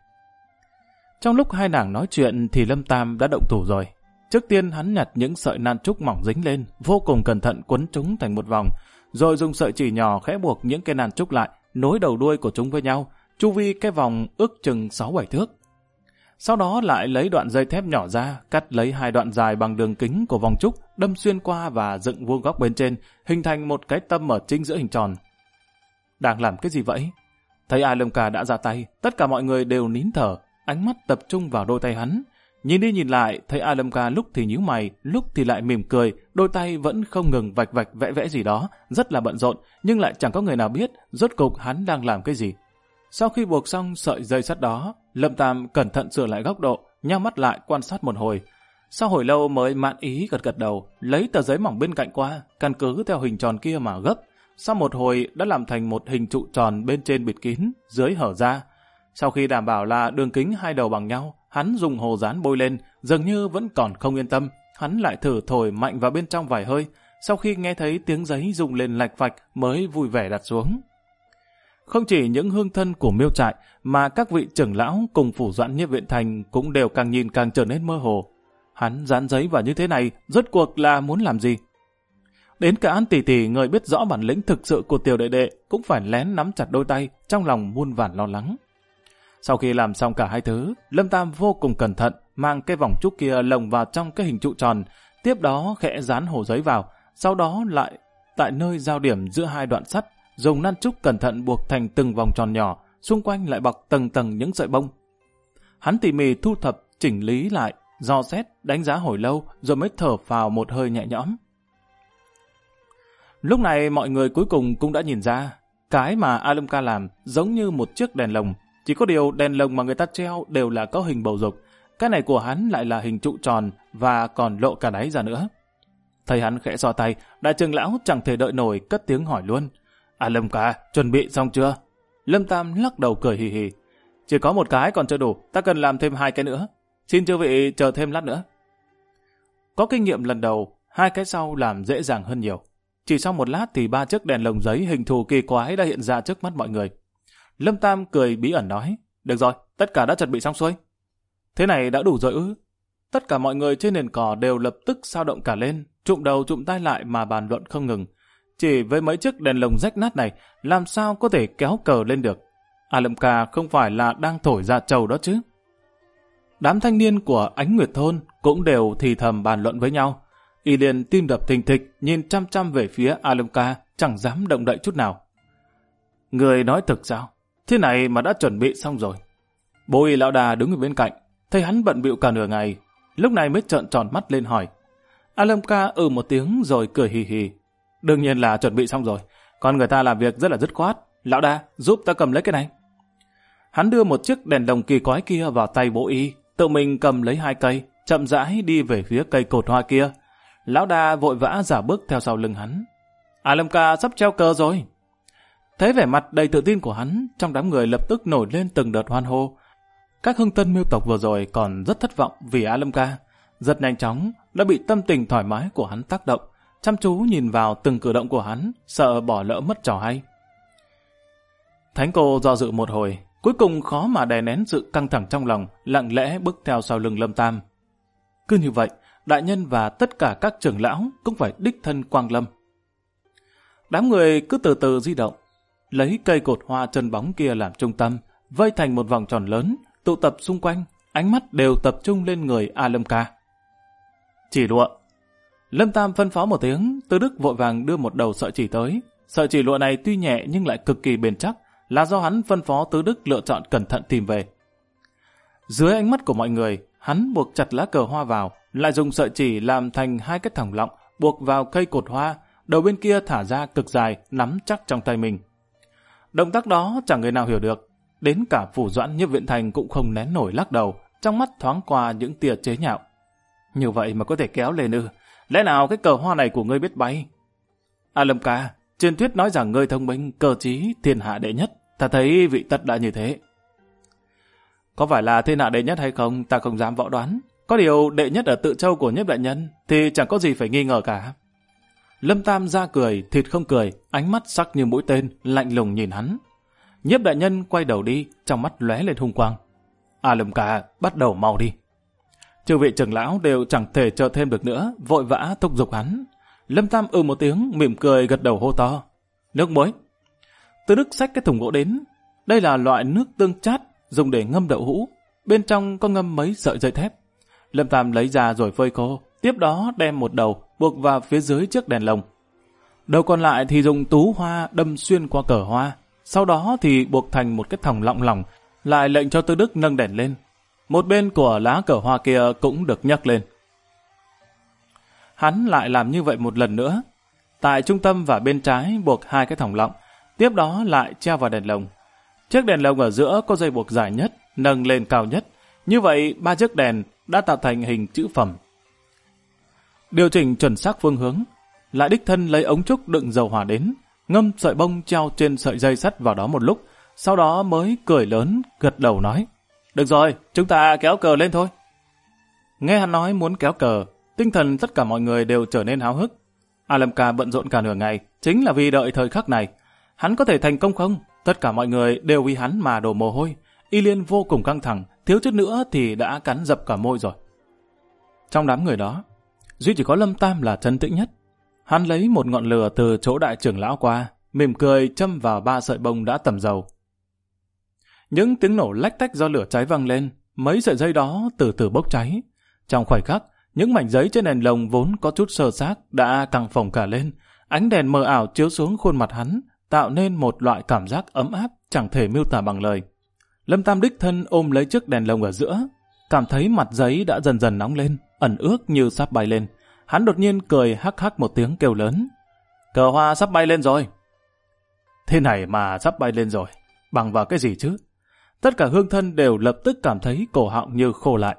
Trong lúc hai nàng nói chuyện thì Lâm Tam đã động thủ rồi. Trước tiên hắn nhặt những sợi nan trúc mỏng dính lên, vô cùng cẩn thận quấn chúng thành một vòng, rồi dùng sợi chỉ nhỏ khẽ buộc những cái nan trúc lại, nối đầu đuôi của chúng với nhau, chu vi cái vòng ước chừng 6-7 thước. Sau đó lại lấy đoạn dây thép nhỏ ra, cắt lấy 2 đoạn dài bằng đường kính của vòng trúc, đâm xuyên qua và dựng vuông góc bên trên, hình thành một cái tâm ở chính giữa hình tròn. Đang làm cái gì vậy? Thấy A Lâm ca đã ra tay, tất cả mọi người đều nín thở, ánh mắt tập trung vào đôi tay hắn. Nhìn đi nhìn lại, thấy A Lâm ca lúc thì nhíu mày, lúc thì lại mỉm cười, đôi tay vẫn không ngừng vạch vạch vẽ vẽ gì đó, rất là bận rộn, nhưng lại chẳng có người nào biết rốt cục hắn đang làm cái gì. Sau khi buộc xong sợi dây sắt đó, Lâm Tam cẩn thận sửa lại góc độ, nhắm mắt lại quan sát một hồi. Sau hồi lâu mới mãn ý gật gật đầu, lấy tờ giấy mỏng bên cạnh qua, căn cứ theo hình tròn kia mà gấp. Sau một hồi đã làm thành một hình trụ tròn bên trên bịt kín, dưới hở ra. Sau khi đảm bảo là đường kính 2 đầu bằng nhau, hắn dùng hồ dán bôi lên, dường như vẫn còn không yên tâm. Hắn lại thử thổi mạnh vào bên trong vài hơi, sau khi nghe thấy tiếng giấy rung lên lạch phạch mới vui vẻ đặt xuống. Không chỉ những hương thân của Miêu trại mà các vị trưởng lão cùng phủ doãn Nhiếp Viện Thành cũng đều càng nhìn càng trở nên mơ hồ. Hắn dán giấy vào như thế này, rốt cuộc là muốn làm gì? Đến cả An tỷ tỷ người biết rõ bản lĩnh thực sự của tiểu đệ đệ cũng phải lén nắm chặt đôi tay, trong lòng muôn vàn lo lắng. Sau khi làm xong cả hai thứ, Lâm Tam vô cùng cẩn thận mang cái vòng trúc kia lồng vào trong cái hình trụ tròn, tiếp đó khẽ dán hồ giấy vào, sau đó lại tại nơi giao điểm giữa 2 đoạn sắt, dùng nan trúc cẩn thận buộc thành từng vòng tròn nhỏ, xung quanh lại bọc tầng tầng những sợi bông. Hắn tỉ mỉ thu thập, chỉnh lý lại, dò xét, đánh giá hồi lâu, rồi mới thở phào một hơi nhẹ nhõm. Lúc này mọi người cuối cùng cũng đã nhìn ra, cái mà A Lâm ca làm giống như một chiếc đèn lồng, chỉ có điều đèn lồng mà người ta treo đều là có hình bầu dục, cái này của hắn lại là hình trụ tròn và còn lộ cả đáy ra nữa. Thấy hắn khẽ xoa tay, đại trưởng lão chẳng thể đợi nổi cất tiếng hỏi luôn. A Lâm ca, chuẩn bị xong chưa? Lâm Tam lắc đầu cười hì hì. Chỉ có một cái còn chưa đủ, ta cần làm thêm 2 cái nữa. Xin chư vị chờ thêm lát nữa. Có kinh nghiệm lần đầu, 2 cái sau làm dễ dàng hơn nhiều. Chỉ sau một lát thì 3 chiếc đèn lồng giấy hình thù kỳ quái đã hiện ra trước mắt mọi người. Lâm Tam cười bí ẩn nói, được rồi, tất cả đã chuẩn bị xong xuôi. Thế này đã đủ rồi ư? Tất cả mọi người trên nền cỏ đều lập tức sao động cả lên, trụm đầu trụm tai lại mà bàn luận không ngừng. Chỉ với mấy chiếc đèn lồng rách nát này, làm sao có thể kéo cờ lên được? A Lâm ca không phải là đang thổi ra trầu đó chứ? Đám thanh niên của Ánh Nguyệt thôn cũng đều thì thầm bàn luận với nhau. Y Liên tim đập thình thịch, nhìn chăm chăm về phía A Lâm ca, chẳng dám động đậy chút nào. Người nói thực sao? Thế này mà đã chuẩn bị xong rồi. Bố Y lão đà đứng ở bên cạnh, thấy hắn bận bịu cả nửa ngày, lúc này mới trợn tròn mắt lên hỏi. A Lâm ca một tiếng rồi cười hì hì. Đương nhiên là chuẩn bị xong rồi, còn người ta làm việc rất là dứt khoát. Lão đà, giúp ta cầm lấy cái này. Hắn đưa một chiếc đèn lồng kỳ quái kia vào tay bố Y, tự mình cầm lấy 2 cây, chậm rãi đi về phía cây cột hoa kia. Lão đà vội vã giả bước theo sau lưng hắn. A Lâm ca sắp treo cờ rồi. Thấy vẻ mặt đầy tự tin của hắn, trong đám người lập tức nổi lên từng đợt hoan hô. Các hưng tân Miêu tộc vừa rồi còn rất thất vọng vì A Lâm Ca, rất nhanh chóng đã bị tâm tình thoải mái của hắn tác động, chăm chú nhìn vào từng cử động của hắn, sợ bỏ lỡ mất trò hay. Thánh cô do dự một hồi, cuối cùng khó mà đè nén sự căng thẳng trong lòng, lặng lẽ bước theo sau lưng Lâm Tam. Cứ như vậy, đại nhân và tất cả các trưởng lão cũng phải đích thân quang lâm. Đám người cứ từ từ di động, lấy cây cột hoa chân bóng kia làm trung tâm, vây thành một vòng tròn lớn, tụ tập xung quanh, ánh mắt đều tập trung lên người A Lâm Ca. Chỉ lụa. Lâm Tam phân phó một tiếng, Tư Đức vội vàng đưa một đầu sợi chỉ tới. Sợi chỉ lụa này tuy nhẹ nhưng lại cực kỳ bền chắc, là do hắn phân phó Tư Đức lựa chọn cẩn thận tìm về. Dưới ánh mắt của mọi người, hắn buộc chặt lá cờ hoa vào, lại dùng sợi chỉ làm thành 2 cái thòng lọng, buộc vào cây cột hoa, đầu bên kia thả ra cực dài, nắm chắc trong tay mình. Động tác đó chẳng người nào hiểu được, đến cả Phủ Doãn Nhiếp Viện Thành cũng không nén nổi lắc đầu, trong mắt thoáng qua những tia chế nhạo. Như vậy mà có thể kéo lên ư? Lẽ nào cái cờ hoa này của ngươi biết bay? A Lâm Ca, truyền thuyết nói rằng ngươi thông minh, cơ trí, thiên hạ đệ nhất. Ta thấy vị tất đã như thế. Có phải là thiên hạ đệ nhất hay không, ta không dám võ đoán. Có điều đệ nhất ở Tự Châu của Nhiếp đại nhân thì chẳng có gì phải nghi ngờ cả. Lâm Tam ra cười, thịt không cười, ánh mắt sắc như mũi tên, lạnh lùng nhìn hắn. Nhiếp đại nhân quay đầu đi, trong mắt lóe lên hung quang. A Lâm Ca, bắt đầu mau đi. Chư vị trưởng lão đều chẳng thể chờ thêm được nữa, vội vã thúc giục hắn. Lâm Tam một tiếng, mỉm cười gật đầu hô to. Nước muối. Tư Đức xách cái thùng gỗ đến. Đây là loại nước tương chát, dùng để ngâm đậu hũ. Bên trong có ngâm mấy sợi dây thép. Lâm Tam lấy ra rồi phơi khô, tiếp đó đem một đầu buộc vào phía dưới chiếc đèn lồng. Đầu còn lại thì dùng tú hoa đâm xuyên qua cờ hoa, sau đó thì buộc thành một cái thòng lọng lỏng, lại lệnh cho Tư Đức nâng đèn lên. Một bên của lá cờ hoa kia cũng được nhấc lên. Hắn lại làm như vậy một lần nữa. Tại trung tâm và bên trái buộc 2 cái thòng lọng, tiếp đó lại treo vào đèn lồng. Chiếc đèn lồng ở giữa có dây buộc dài nhất, nâng lên cao nhất. Như vậy 3 chiếc đèn đã tạo thành hình chữ phẩm. Điều chỉnh chuẩn xác phương hướng, lại đích thân lấy ống trúc đựng dầu hỏa đến, ngâm sợi bông treo trên sợi dây sắt vào đó một lúc, sau đó mới cười lớn, gật đầu nói. Được rồi, chúng ta kéo cờ lên thôi. Nghe hắn nói muốn kéo cờ, tinh thần tất cả mọi người đều trở nên háo hức. A Lâm Ca bận rộn cả nửa ngày, chính là vì đợi thời khắc này. Hắn có thể thành công không? Tất cả mọi người đều vì hắn mà đổ mồ hôi. Y Liên vô cùng căng thẳng, thiếu chút nữa thì đã cắn dập cả môi rồi. Trong đám người đó, duy chỉ có Lâm Tam là trấn tĩnh nhất. Hắn lấy một ngọn lửa từ chỗ đại trưởng lão qua, mỉm cười châm vào 3 sợi bông đã tẩm dầu. Những tiếng nổ lách tách do lửa cháy vang lên, mấy sợi dây đó từ từ bốc cháy. Trong khoảnh khắc, những mảnh giấy trên đèn lồng vốn có chút sơ xác đã căng phồng cả lên. Ánh đèn mờ ảo chiếu xuống khuôn mặt hắn, tạo nên một loại cảm giác ấm áp chẳng thể miêu tả bằng lời. Lâm Tam đích thân ôm lấy chiếc đèn lồng ở giữa, cảm thấy mặt giấy đã dần dần nóng lên, ẩn ước như sắp bay lên. Hắn đột nhiên cười hắc hắc một tiếng kêu lớn. Cờ hoa sắp bay lên rồi. Thế này mà sắp bay lên rồi, bằng vào cái gì chứ? Tất cả hương thân đều lập tức cảm thấy cổ họng như khô lại.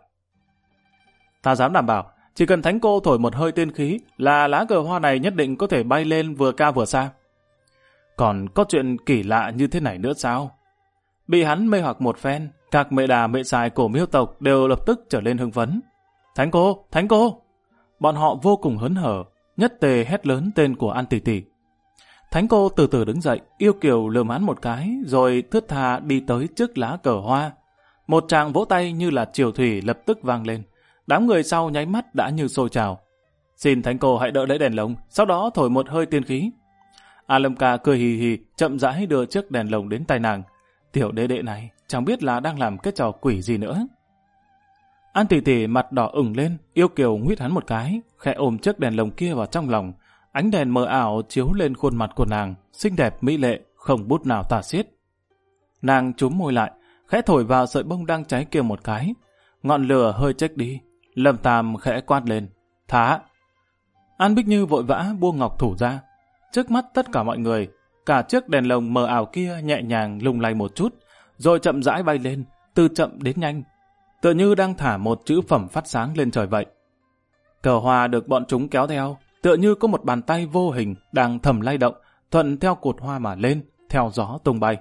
Ta dám đảm bảo, chỉ cần thánh cô thổi một hơi tiên khí là lá cờ hoa này nhất định có thể bay lên vừa cao vừa xa. Còn có chuyện kỳ lạ như thế này nữa sao? Bị hắn mê hoặc một phen, các mẹ đà mẹ xài của Miêu tộc đều lập tức trở lên hưng phấn. Thánh cô, thánh cô! Bọn họ vô cùng hớn hở, nhất tề hét lớn tên của An tỷ tỷ. Thánh cô từ từ đứng dậy, yêu kiều lườm hắn một cái, rồi thướt tha đi tới trước lá cờ hoa. Một tràng vỗ tay như là triều thủy lập tức vang lên. Đám người sau nháy mắt đã như sôi trào. Xin thánh cô hãy đỡ lấy đèn lồng, sau đó thổi một hơi tiên khí. A Lâm Ca cười hì hì, chậm rãi đưa chiếc đèn lồng đến tay nàng. Tiểu đế đệ này chẳng biết là đang làm cái trò quỷ gì nữa. An tỷ tỷ mặt đỏ ửng lên, yêu kiều nguyết hắn một cái, khẽ ôm chiếc đèn lồng kia vào trong lòng. Ánh đèn mờ ảo chiếu lên khuôn mặt của nàng, xinh đẹp mỹ lệ, không bút nào tả xiết. Nàng chúm môi lại, khẽ thổi vào sợi bông đang cháy kia một cái. Ngọn lửa hơi chếch đi, Lâm Tam khẽ quát lên. Thả! An Bích Như vội vã buông ngọc thủ ra. Trước mắt tất cả mọi người, cả chiếc đèn lồng mờ ảo kia nhẹ nhàng lung lay một chút, rồi chậm rãi bay lên, từ chậm đến nhanh, tựa như đang thả một chữ phẩm phát sáng lên trời vậy. Cờ hoa được bọn chúng kéo theo, tựa như có một bàn tay vô hình đang thầm lay động, thuận theo cột hoa mà lên, theo gió tung bay.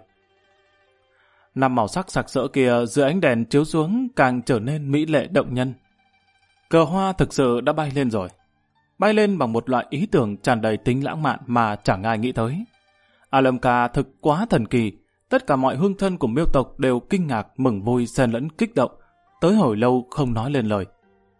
Năm màu sắc sặc sỡ kia dưới ánh đèn chiếu xuống càng trở nên mỹ lệ động nhân. Cờ hoa thực sự đã bay lên rồi. Bay lên bằng một loại ý tưởng tràn đầy tính lãng mạn mà chẳng ai nghĩ tới. Alemka thực quá thần kỳ. Tất cả mọi hương thân của Miêu tộc đều kinh ngạc, mừng vui, xen lẫn kích động. Tới hồi lâu không nói lên lời.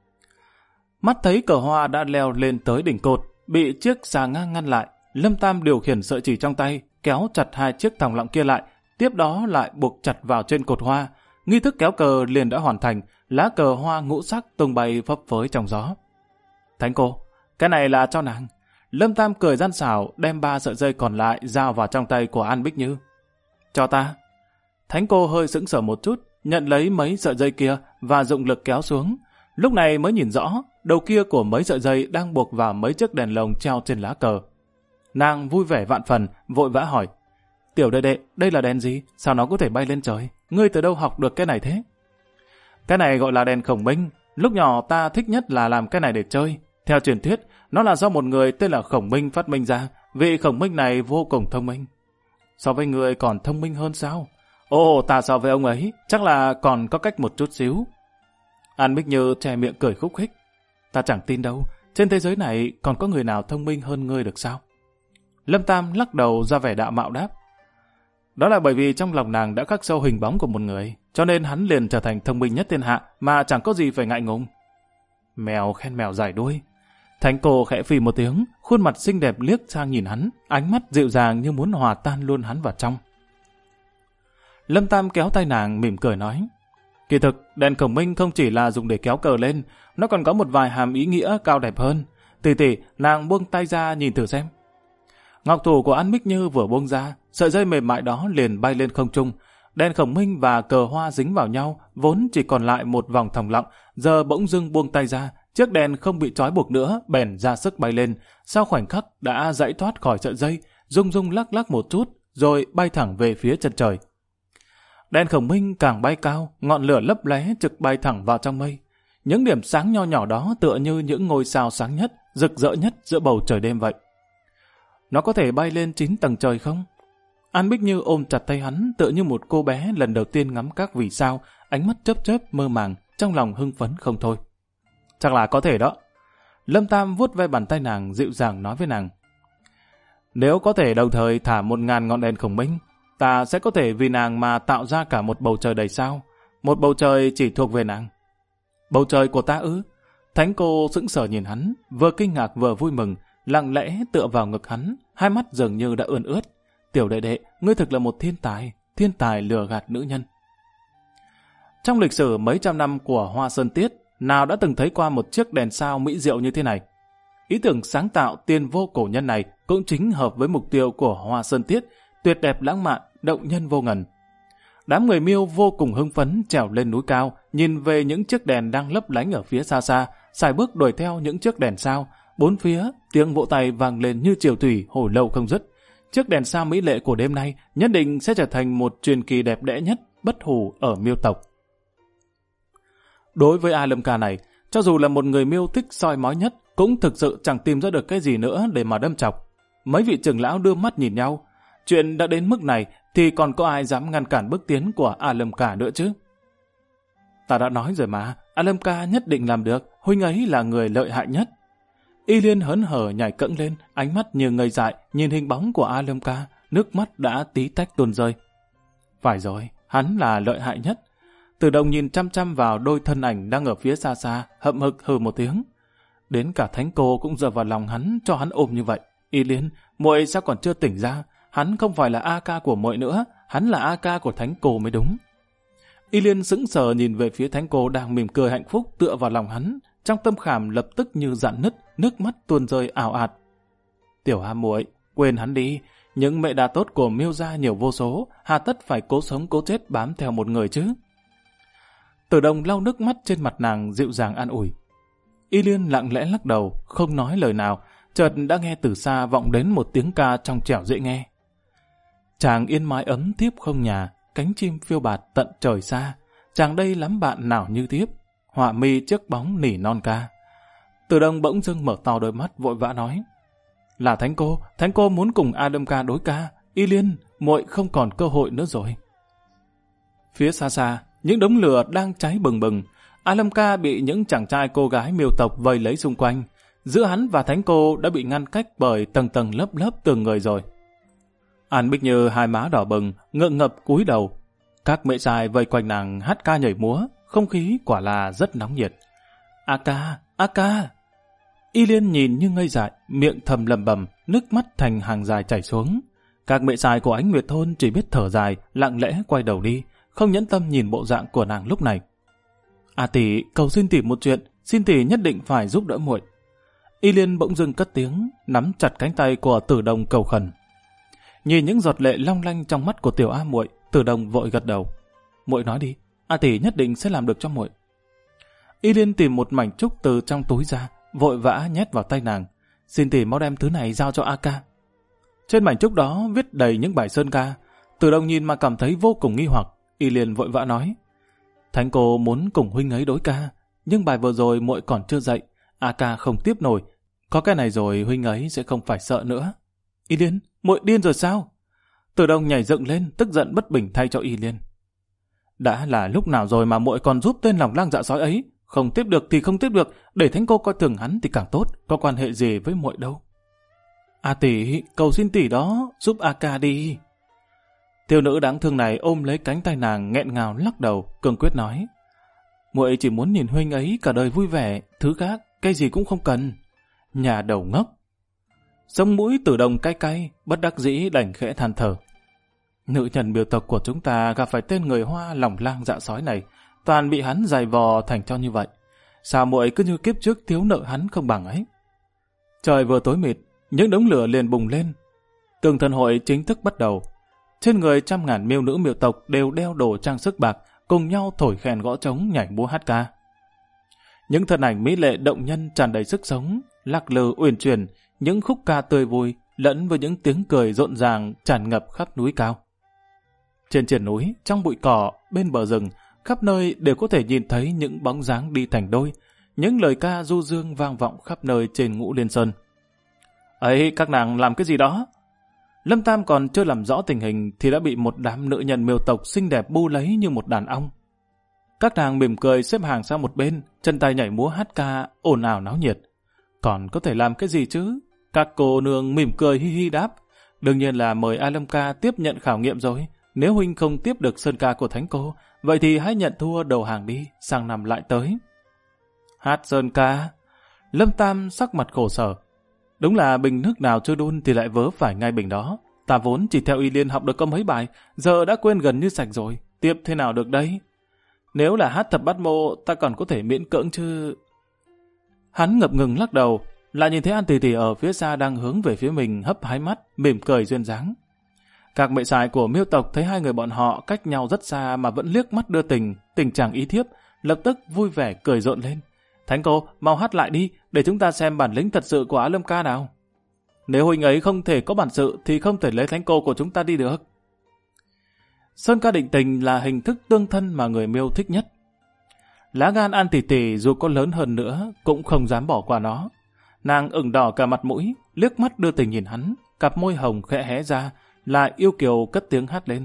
Mắt thấy cờ hoa đã leo lên tới đỉnh cột, bị chiếc xà ngang ngăn lại. Lâm Tam điều khiển sợi chỉ trong tay, kéo chặt hai chiếc thòng lọng kia lại, tiếp đó lại buộc chặt vào trên cột hoa. Nghi thức kéo cờ liền đã hoàn thành, lá cờ hoa ngũ sắc tung bay phấp phới trong gió. Thánh cô, cái này là cho nàng. Lâm Tam cười gian xảo, đem 3 sợi dây còn lại giao vào trong tay của An Bích Như. Cho ta. Thánh cô hơi sững sờ một chút, nhận lấy mấy sợi dây kia và dụng lực kéo xuống. Lúc này mới nhìn rõ, đầu kia của mấy sợi dây đang buộc vào mấy chiếc đèn lồng treo trên lá cờ. Nàng vui vẻ vạn phần, vội vã hỏi. Tiểu đệ đệ, đây là đèn gì? Sao nó có thể bay lên trời? Ngươi từ đâu học được cái này thế? Cái này gọi là đèn khổng minh. Lúc nhỏ ta thích nhất là làm cái này để chơi. Theo truyền thuyết, nó là do một người tên là Khổng Minh phát minh ra. Vị Khổng Minh này vô cùng thông minh. So với người còn thông minh hơn sao? Ồ, ta so với ông ấy, chắc là còn có cách một chút xíu. An Bích Như che miệng cười khúc khích. Ta chẳng tin đâu, trên thế giới này còn có người nào thông minh hơn ngươi được sao? Lâm Tam lắc đầu ra vẻ đạo mạo đáp. Đó là bởi vì trong lòng nàng đã khắc sâu hình bóng của một người, cho nên hắn liền trở thành thông minh nhất thiên hạ mà chẳng có gì phải ngại ngùng. Mèo khen mèo dài đuôi. Thánh cô khẽ phì một tiếng, khuôn mặt xinh đẹp liếc sang nhìn hắn, ánh mắt dịu dàng như muốn hòa tan luôn hắn vào trong. Lâm Tam kéo tay nàng mỉm cười nói. Kỳ thực, đèn khổng minh không chỉ là dùng để kéo cờ lên, nó còn có một vài hàm ý nghĩa cao đẹp hơn. Tỷ tỷ, nàng buông tay ra nhìn thử xem. Ngọc thủ của An Bích Như vừa buông ra, sợi dây mềm mại đó liền bay lên không trung. Đèn khổng minh và cờ hoa dính vào nhau, vốn chỉ còn lại một vòng thòng lọng, giờ bỗng dưng buông tay ra, chiếc đèn không bị trói buộc nữa, bèn ra sức bay lên. Sau khoảnh khắc đã giãy thoát khỏi sợi dây, rung rung lắc lắc một chút, rồi bay thẳng về phía chân trời. Đèn khổng minh càng bay cao, ngọn lửa lấp lé trực bay thẳng vào trong mây. Những điểm sáng nho nhỏ đó tựa như những ngôi sao sáng nhất, rực rỡ nhất giữa bầu trời đêm vậy. Nó có thể bay lên 9 tầng trời không? An Bích Như ôm chặt tay hắn tựa như một cô bé lần đầu tiên ngắm các vì sao, ánh mắt chớp chớp mơ màng, trong lòng hưng phấn không thôi. Chắc là có thể đó. Lâm Tam vuốt ve bàn tay nàng dịu dàng nói với nàng. Nếu có thể đồng thời thả 1000 ngọn đèn khổng minh, ta sẽ có thể vì nàng mà tạo ra cả một bầu trời đầy sao. Một bầu trời chỉ thuộc về nàng. Bầu trời của ta ư? Thánh cô sững sờ nhìn hắn, vừa kinh ngạc vừa vui mừng, lặng lẽ tựa vào ngực hắn, hai mắt dường như đã ươn ướt. Tiểu đệ đệ, ngươi thực là một thiên tài lừa gạt nữ nhân. Trong lịch sử mấy trăm năm của Hoa Sơn Tiết, nào đã từng thấy qua một chiếc đèn sao mỹ diệu như thế này. Ý tưởng sáng tạo tiên vô cổ nhân này cũng chính hợp với mục tiêu của Hoa Sơn Tiết, tuyệt đẹp lãng mạn, động nhân vô ngần. Đám người Miêu vô cùng hưng phấn trèo lên núi cao, nhìn về những chiếc đèn đang lấp lánh ở phía xa xa, sải bước đuổi theo những chiếc đèn sao. Bốn phía, tiếng vỗ tay vang lên như triều thủy hồi lâu không dứt. Chiếc đèn sao mỹ lệ của đêm nay nhất định sẽ trở thành một truyền kỳ đẹp đẽ nhất, bất hủ ở Miêu tộc. Đối với Alemka này, cho dù là một người Miêu thích soi mói nhất, cũng thực sự chẳng tìm ra được cái gì nữa để mà đâm chọc. Mấy vị trưởng lão đưa mắt nhìn nhau. Chuyện đã đến mức này thì còn có ai dám ngăn cản bước tiến của Alemka nữa chứ? Ta đã nói rồi mà, Alemka nhất định làm được, huynh ấy là người lợi hại nhất. Y Liên hớn hở nhảy cẫng lên, ánh mắt như ngây dại, nhìn hình bóng của Alemka, nước mắt đã tí tách tuôn rơi. Phải rồi, hắn là lợi hại nhất. Từ Đồng nhìn chăm chăm vào đôi thân ảnh đang ở phía xa xa, hậm hực hừ một tiếng. Đến cả Thánh cô cũng dựa vào lòng hắn cho hắn ôm như vậy. Y Liên, muội sao còn chưa tỉnh ra? Hắn không phải là A ca của muội nữa, hắn là A ca của Thánh cô mới đúng. Y Liên sững sờ nhìn về phía Thánh cô đang mỉm cười hạnh phúc tựa vào lòng hắn, trong tâm khảm lập tức như rạn nứt, nước mắt tuôn rơi ào ạt. Tiểu Hà muội, quên hắn đi, những mẹ đà tốt của Miêu gia nhiều vô số, hà tất phải cố sống cố chết bám theo một người chứ. Từ Đồng lau nước mắt trên mặt nàng dịu dàng an ủi. Y Liên lặng lẽ lắc đầu, không nói lời nào, chợt đã nghe từ xa vọng đến một tiếng ca trong trẻo dễ nghe. Chàng yên mái ấm thiếp không nhà, cánh chim phiêu bạt tận trời xa, chàng đây lắm bạn nào như thiếp, họa mi trước bóng nỉ non ca. Từ Đồng bỗng dưng mở to đôi mắt vội vã nói. Là Thánh cô muốn cùng Alemka đối ca. Y Liên, muội không còn cơ hội nữa rồi. Phía xa xa, những đống lửa đang cháy bừng bừng. A Lâm Ca bị những chàng trai cô gái Miêu tộc vây lấy xung quanh. Giữa hắn và Thánh Cô đã bị ngăn cách bởi tầng tầng lớp lớp tường người rồi. An Bích Như hai má đỏ bừng, ngượng ngập cúi đầu. Các mẹ trai vây quanh nàng hát ca nhảy múa, không khí quả là rất nóng nhiệt. A ca, A ca. Y Liên nhìn như ngây dại, miệng thầm lẩm bẩm, nước mắt thành hàng dài chảy xuống. Các mẹ trai của Ánh Nguyệt thôn chỉ biết thở dài, lặng lẽ quay đầu đi, không nhẫn tâm nhìn bộ dạng của nàng lúc này. A tỷ, cầu xin tỷ một chuyện, xin tỷ nhất định phải giúp đỡ muội. Y Liên bỗng dưng cất tiếng, nắm chặt cánh tay của Tử Đồng cầu khẩn. Nhìn những giọt lệ long lanh trong mắt của tiểu A muội, Tử Đồng vội gật đầu. Muội nói đi, A tỷ nhất định sẽ làm được cho muội. Y Liên tìm một mảnh trúc từ trong túi ra, vội vã nhét vào tay nàng. Xin tỷ mau đem thứ này giao cho A ca. Trên mảnh trúc đó viết đầy những bài sơn ca. Tử Đồng nhìn mà cảm thấy vô cùng nghi hoặc. Y Liên vội vã nói: Thánh cô muốn cùng huynh ấy đối ca, nhưng bài vừa rồi muội còn chưa dậy, A ca không tiếp nổi. Có cái này rồi huynh ấy sẽ không phải sợ nữa. Y Liên, muội điên rồi sao? Tử Đồng nhảy dựng lên, tức giận bất bình thay cho Y Liên. Đã là lúc nào rồi mà muội còn giúp tên lòng lang dạ sói ấy? Không tiếp được thì không tiếp được, để Thánh cô coi thường hắn thì càng tốt, có quan hệ gì với muội đâu. A tỷ, cầu xin tỷ đó, giúp A ca đi. Thiếu nữ đáng thương này ôm lấy cánh tay nàng nghẹn ngào lắc đầu, cương quyết nói: Muội chỉ muốn nhìn huynh ấy cả đời vui vẻ, thứ khác cái gì cũng không cần. Nhà đầu ngốc. Sống mũi Tử Đồng cay cay, bất đắc dĩ đành khẽ than thở. Nữ nhân Miêu tộc của chúng ta gặp phải tên người Hoa lòng lang dạ sói này, toàn bị hắn giày vò thành cho như vậy. Sao muội cứ như kiếp trước thiếu nợ hắn không bằng ấy? Trời vừa tối mịt, những đống lửa liền bùng lên. Tường thần hội chính thức bắt đầu. Trên người trăm ngàn miêu nữ Miêu tộc đều đeo đồ trang sức bạc, cùng nhau thổi kèn gõ trống nhảy múa hát ca. Những thân ảnh mỹ lệ động nhân tràn đầy sức sống, lắc lư uyển chuyển, những khúc ca tươi vui lẫn với những tiếng cười rộn ràng tràn ngập khắp núi cao. Trên triển núi, trong bụi cỏ, bên bờ rừng, khắp nơi đều có thể nhìn thấy những bóng dáng đi thành đôi, những lời ca du dương vang vọng khắp nơi trên Ngũ Liên Sơn. Ấy, các nàng làm cái gì đó? Lâm Tam còn chưa làm rõ tình hình thì đã bị một đám nữ nhân Miêu tộc xinh đẹp bu lấy như một đàn ong. Các nàng mỉm cười xếp hàng sang một bên, chân tay nhảy múa hát ca, ồn ào náo nhiệt. Còn có thể làm cái gì chứ? Các cô nương mỉm cười hi hi đáp. Đương nhiên là mời A Lâm ca tiếp nhận khảo nghiệm rồi. Nếu huynh không tiếp được sơn ca của Thánh cô, vậy thì hãy nhận thua đầu hàng đi, sang năm lại tới. Hát sơn ca. Lâm Tam sắc mặt khổ sở. Đúng là bình nước nào chưa đun thì lại vớ phải ngay bình đó. Ta vốn chỉ theo Y Liên học được có mấy bài, giờ đã quên gần như sạch rồi. Tiếp thế nào được đấy? Nếu là hát thập bát mô, ta còn có thể miễn cưỡng chứ. Hắn ngập ngừng lắc đầu, lại nhìn thấy An Tỷ Tỷ ở phía xa đang hướng về phía mình hấp hái mắt, mỉm cười duyên dáng. Các mẹ sài của Miêu tộc thấy hai người bọn họ cách nhau rất xa mà vẫn liếc mắt đưa tình, tình chàng ý thiếp, lập tức vui vẻ cười rộn lên. Thánh cô, mau hát lại đi, để chúng ta xem bản lĩnh thật sự của Á Lâm ca nào. Nếu huynh ấy không thể có bản sự thì không thể lấy Thánh cô của chúng ta đi được. Sơn ca định tình là hình thức tương thân mà người Miêu thích nhất. Lá gan An Tỷ Tỷ dù có lớn hơn nữa cũng không dám bỏ qua nó. Nàng ửng đỏ cả mặt mũi, liếc mắt đưa tình nhìn hắn, cặp môi hồng khẽ hé ra, lại yêu kiều cất tiếng hát lên.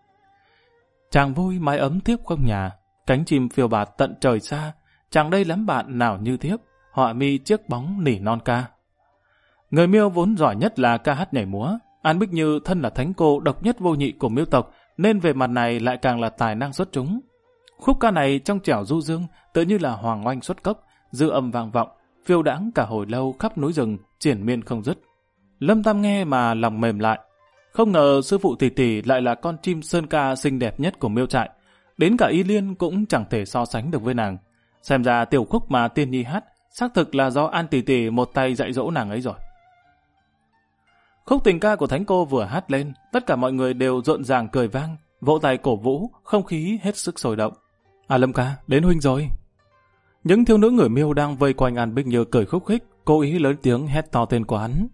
Chàng vui mái ấm thiếp không nhà, cánh chim phiêu bạt tận trời xa, chàng đây lắm bạn nào như thiếp, họa mi chiếc bóng nỉ non ca. Người Miêu vốn giỏi nhất là ca hát nhảy múa, An Bích Như thân là thánh cô độc nhất vô nhị của Miêu tộc, nên về mặt này lại càng là tài năng xuất chúng. Khúc ca này trong trẻo du dương, tự như là hoàng oanh xuất cốc, dư âm vang vọng, phiêu đãng cả hồi lâu khắp núi rừng, triển miên không dứt. Lâm Tam nghe mà lòng mềm lại. Không ngờ sư phụ Tỷ Tỷ lại là con chim sơn ca xinh đẹp nhất của Miêu trại. Đến cả Y Liên cũng chẳng thể so sánh được với nàng. Xem ra tiểu khúc mà Tiên Nhi hát, xác thực là do An Tỷ Tỷ một tay dạy dỗ nàng ấy rồi. Khúc tình ca của Thánh cô vừa hát lên, tất cả mọi người đều rộn ràng cười vang, vỗ tay cổ vũ, không khí hết sức sôi động. À Lâm ca, đến huynh rồi. Những thiếu nữ người Miêu đang vây quanh An Bích Như cười khúc khích, cố ý lớn tiếng hét to tên của hắn.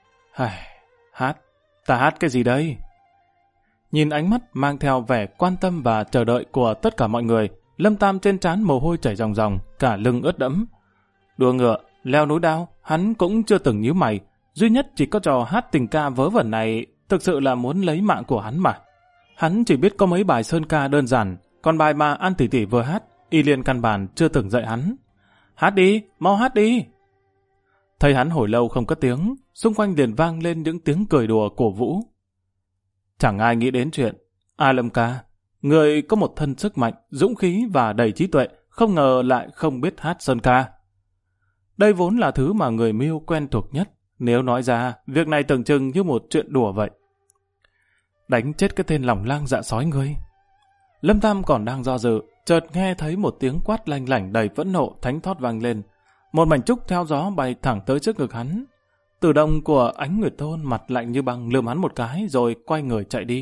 Hát, ta hát cái gì đây? Nhìn ánh mắt mang theo vẻ quan tâm và chờ đợi của tất cả mọi người, Lâm Tam trên trán mồ hôi chảy ròng ròng, cả lưng ướt đẫm. Đua ngựa, leo núi đao, hắn cũng chưa từng nhíu mày, duy nhất chỉ có trò hát tình ca vớ vẩn này thực sự là muốn lấy mạng của hắn mà. Hắn chỉ biết có mấy bài sơn ca đơn giản, còn bài mà An tỷ tỷ vừa hát, Y Liên căn bản chưa từng dạy hắn. Hát đi, mau hát đi. Thấy hắn hồi lâu không cất tiếng, xung quanh liền vang lên những tiếng cười đùa cổ vũ. Chẳng ai nghĩ đến chuyện, A Lâm ca, người có một thân sức mạnh, dũng khí và đầy trí tuệ, không ngờ lại không biết hát sơn ca. Đây vốn là thứ mà người Miêu quen thuộc nhất, nếu nói ra, việc này tưởng chừng như một chuyện đùa vậy. Đánh chết cái tên lòng lang dạ sói ngươi. Lâm Tam còn đang do dự, chợt nghe thấy một tiếng quát lanh lảnh đầy phẫn nộ thánh thót vang lên. Một mảnh trúc theo gió bay thẳng tới trước ngực hắn. Tử đồng của Ánh Nguyệt Thôn mặt lạnh như băng lườm hắn một cái rồi quay người chạy đi.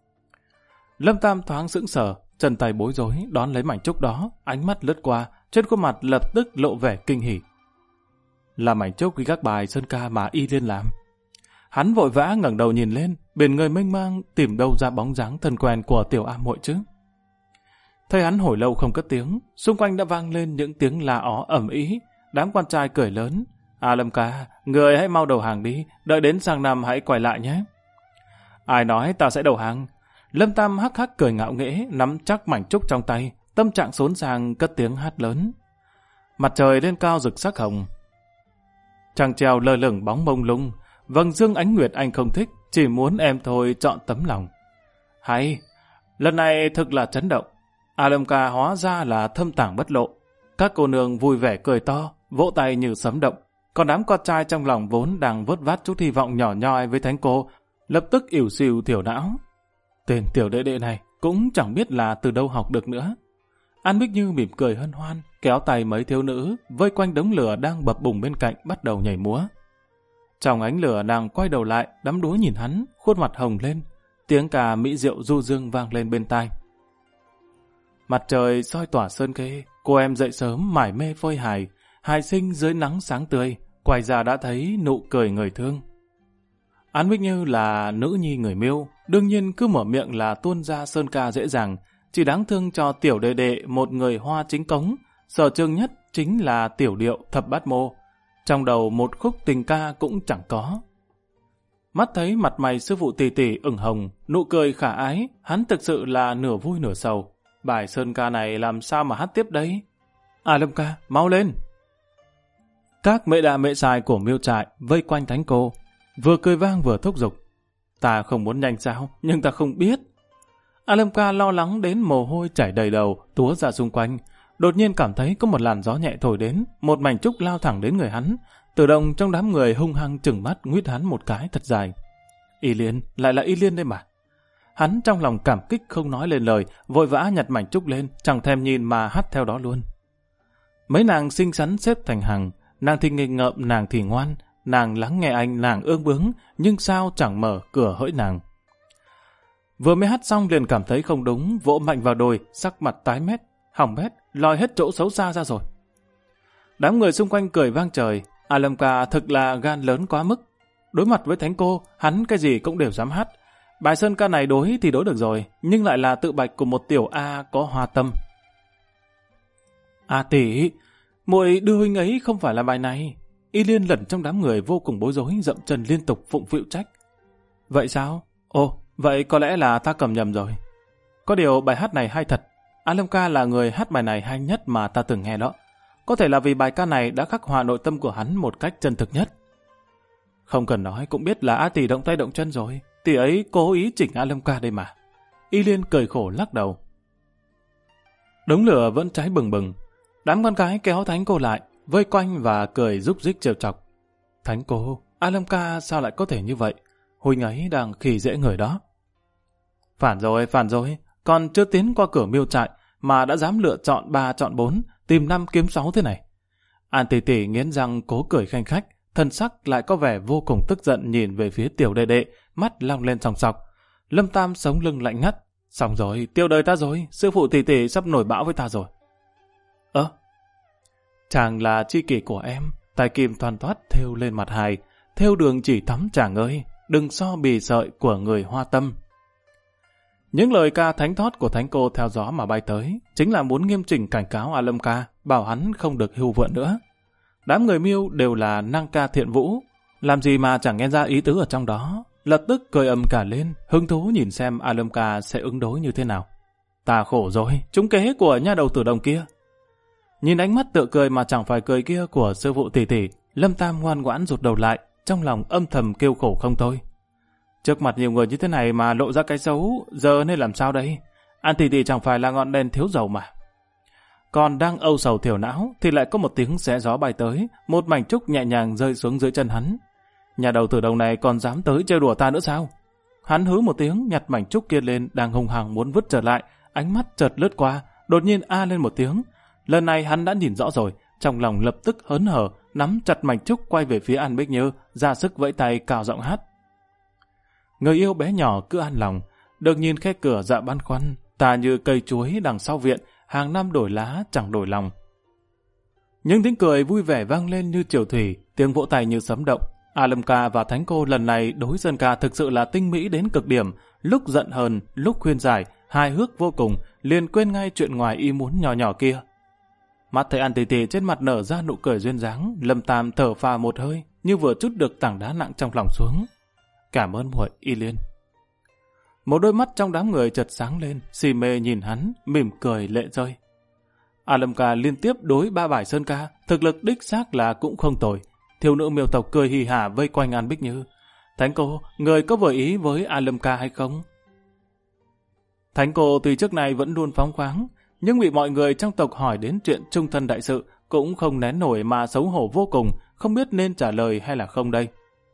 Lâm Tam thoáng sững sờ, chân tay bối rối đón lấy mảnh trúc đó, ánh mắt lướt qua, trên khuôn mặt lập tức lộ vẻ kinh hỉ. Là mảnh trúc ghi các bài sơn ca mà Y Liên làm. Hắn vội vã ngẩng đầu nhìn lên, biển người mênh mang tìm đâu ra bóng dáng thân quen của tiểu A muội chứ. Thấy hắn hồi lâu không cất tiếng, xung quanh đã vang lên những tiếng la ó ầm ĩ, đám con trai cười lớn. A Lâm ca, người hãy mau đầu hàng đi, đợi đến sang năm hãy quay lại nhé. Ai nói ta sẽ đầu hàng? Lâm Tam hắc hắc cười ngạo nghễ, nắm chắc mảnh trúc trong tay, tâm trạng xốn sang cất tiếng hát lớn. Mặt trời lên cao rực sắc hồng, trăng treo lơ lửng bóng mông lung, vầng dương ánh nguyệt anh không thích, chỉ muốn em thôi chọn tấm lòng. Hay, lần này thực là chấn động. A Lâm ca hóa ra là thâm tàng bất lộ. Các cô nương vui vẻ cười to, vỗ tay như sấm động. Còn đám con trai trong lòng vốn đang vớt vát chút hy vọng nhỏ nhoi với thánh cô, lập tức ỉu xìu thiểu não. Tên tiểu đệ đệ này cũng chẳng biết là từ đâu học được nữa. An Bích Như mỉm cười hân hoan, kéo tay mấy thiếu nữ vây quanh đống lửa đang bập bùng bên cạnh bắt đầu nhảy múa. Trong ánh lửa nàng quay đầu lại, đắm đuối nhìn hắn, khuôn mặt hồng lên, tiếng ca mỹ diệu du dương vang lên bên tai. Mặt trời soi tỏa sơn kê, cô em dậy sớm mải mê phơi hài sinh dưới nắng sáng tươi, quay ra đã thấy nụ cười người thương. An Bích Như là nữ nhi người Miêu, đương nhiên cứ mở miệng là tuôn ra sơn ca dễ dàng, chỉ đáng thương cho tiểu đệ đệ một người Hoa chính cống, sở trường nhất chính là tiểu điệu thập bát mô. Trong đầu một khúc tình ca cũng chẳng có. Mắt thấy mặt mày sư phụ tỷ tỷ ửng hồng, nụ cười khả ái, hắn thực sự là nửa vui nửa sầu. Bài sơn ca này làm sao mà hát tiếp đấy? À Lâm ca, mau lên! Các mẹ đà mẹ xài của Miêu trại vây quanh thánh cô, vừa cười vang vừa thúc giục. Ta không muốn nhanh sao, nhưng ta không biết. A Lâm ca lo lắng đến mồ hôi chảy đầy đầu, túa ra xung quanh. Đột nhiên cảm thấy có một làn gió nhẹ thổi đến, một mảnh trúc lao thẳng đến người hắn. Tự động trong đám người hung hăng trừng mắt nguyết hắn một cái thật dài. Y Liên, lại là Y Liên đây mà. Hắn trong lòng cảm kích không nói lên lời, vội vã nhặt mảnh trúc lên, chẳng thèm nhìn mà hát theo đó luôn. Mấy nàng xinh xắn xếp thành hàng, nàng thì nghịch ngợm, nàng thì ngoan, nàng lắng nghe anh, nàng ương bướng, nhưng sao chẳng mở cửa hỡi nàng. Vừa mới hát xong liền cảm thấy không đúng, vỗ mạnh vào đồi, sắc mặt tái mét, hỏng bét, lòi hết chỗ xấu xa ra rồi. Đám người xung quanh cười vang trời, A Lâm ca thực là gan lớn quá mức. Đối mặt với thánh cô, hắn cái gì cũng đều dám hát. Bài sơn ca này đối thì đối được rồi, nhưng lại là tự bạch của một tiểu A có hoa tâm. A tỷ, muội đưa huynh ấy không phải là bài này. Y Liên lẩn trong đám người vô cùng bối rối, dậm chân liên tục phụng phịu trách. Vậy sao? Ồ, vậy có lẽ là ta cầm nhầm rồi. Có điều bài hát này hay thật. A Lâm ca là người hát bài này hay nhất mà ta từng nghe đó. Có thể là vì bài ca này đã khắc họa nội tâm của hắn một cách chân thực nhất. Không cần nói cũng biết là A tỷ động tay động chân rồi. Tỷ ấy cố ý chỉnh A Lâm ca đây mà. Y Liên cười khổ lắc đầu. Đống lửa vẫn cháy bừng bừng. Đám con gái kéo thánh cô lại, vây quanh và cười rúc rích trêu chọc. Thánh cô, A Lâm ca sao lại có thể như vậy? Huynh ấy đang khi dễ người đó. Phản rồi, còn chưa tiến qua cửa Miêu trại mà đã dám lựa chọn 3 chọn 4, tìm 5 kiếm 6 thế này. An tỷ tỷ nghiến răng cố cười khanh khách, thân sắc lại có vẻ vô cùng tức giận nhìn về phía tiểu đệ đệ, mắt long lên sòng sọc. Lâm Tam sống lưng lạnh ngắt. Xong rồi, tiêu đời ta rồi, sư phụ tỷ tỷ sắp nổi bão với ta rồi. Chàng là tri kỷ của em, tay kim thoăn thoắt thêu lên mặt hài, thêu đường chỉ thắm chàng ơi, đừng so bì sợi của người hoa tâm. Những lời ca thánh thót của thánh cô theo gió mà bay tới, chính là muốn nghiêm chỉnh cảnh cáo A Lâm ca, bảo hắn không được hưu vượn nữa. Đám người Miêu đều là năng ca thiện vũ, làm gì mà chẳng nghe ra ý tứ ở trong đó. lập tức cười ầm cả lên, hứng thú nhìn xem Alomka sẽ ứng đối như thế nào. Ta khổ rồi, trúng kế của nha đầu tử đồng kia. Nhìn ánh mắt tựa cười mà chẳng phải cười kia của sư phụ tỷ tỷ, Lâm Tam ngoan ngoãn rụt đầu lại, trong lòng âm thầm kêu khổ không thôi. Trước mặt nhiều người như thế này mà lộ ra cái xấu, giờ nên làm sao đây? An tỷ tỷ chẳng phải là ngọn đèn thiếu dầu mà. Còn đang âu sầu thiểu não thì lại có một tiếng xé gió bay tới, một mảnh trúc nhẹ nhàng rơi xuống dưới chân hắn. Nhà đầu tử đồng này còn dám tới trêu đùa ta nữa sao? Hắn hứ một tiếng, nhặt mảnh trúc kia lên, đang hùng hằng muốn vứt trở lại, ánh mắt chợt lướt qua, đột nhiên a lên một tiếng. Lần này hắn đã nhìn rõ rồi, trong lòng lập tức hớn hở, nắm chặt mảnh trúc quay về phía An Bích Như, ra sức vẫy tay cào giọng hát. Người yêu bé nhỏ cứ an lòng, được nhìn khe cửa dạ băn khoăn, ta như cây chuối đằng sau viện, hàng năm đổi lá chẳng đổi lòng. Những tiếng cười vui vẻ vang lên như triều thủy, tiếng vỗ tay như sấm động. Alomka và Thánh Cô lần này đối dân ca thực sự là tinh mỹ đến cực điểm, lúc giận hờn, lúc khuyên giải, hài hước vô cùng, liền quên ngay chuyện ngoài ý muốn nhỏ nhỏ kia. Mắt thấy An tỷ tỷ trên mặt nở ra nụ cười duyên dáng, Lâm Tam thở phào một hơi, như vừa trút được tảng đá nặng trong lòng xuống. Cảm ơn muội, Y Liên. Một đôi mắt trong đám người chợt sáng lên, si mê nhìn hắn, mỉm cười lệ rơi. Alomka liên tiếp đối 3 bài sơn ca, thực lực đích xác là cũng không tồi. Thiếu nữ miêu tộc cười hì hả vây quanh An Bích Như. Thánh Cô, người có vừa ý với Alomka hay không? Thánh Cô tuy trước này vẫn luôn phóng khoáng, nhưng bị mọi người trong tộc hỏi đến chuyện trung thân đại sự cũng không nén nổi mà xấu hổ vô cùng, không biết nên trả lời hay là không đây.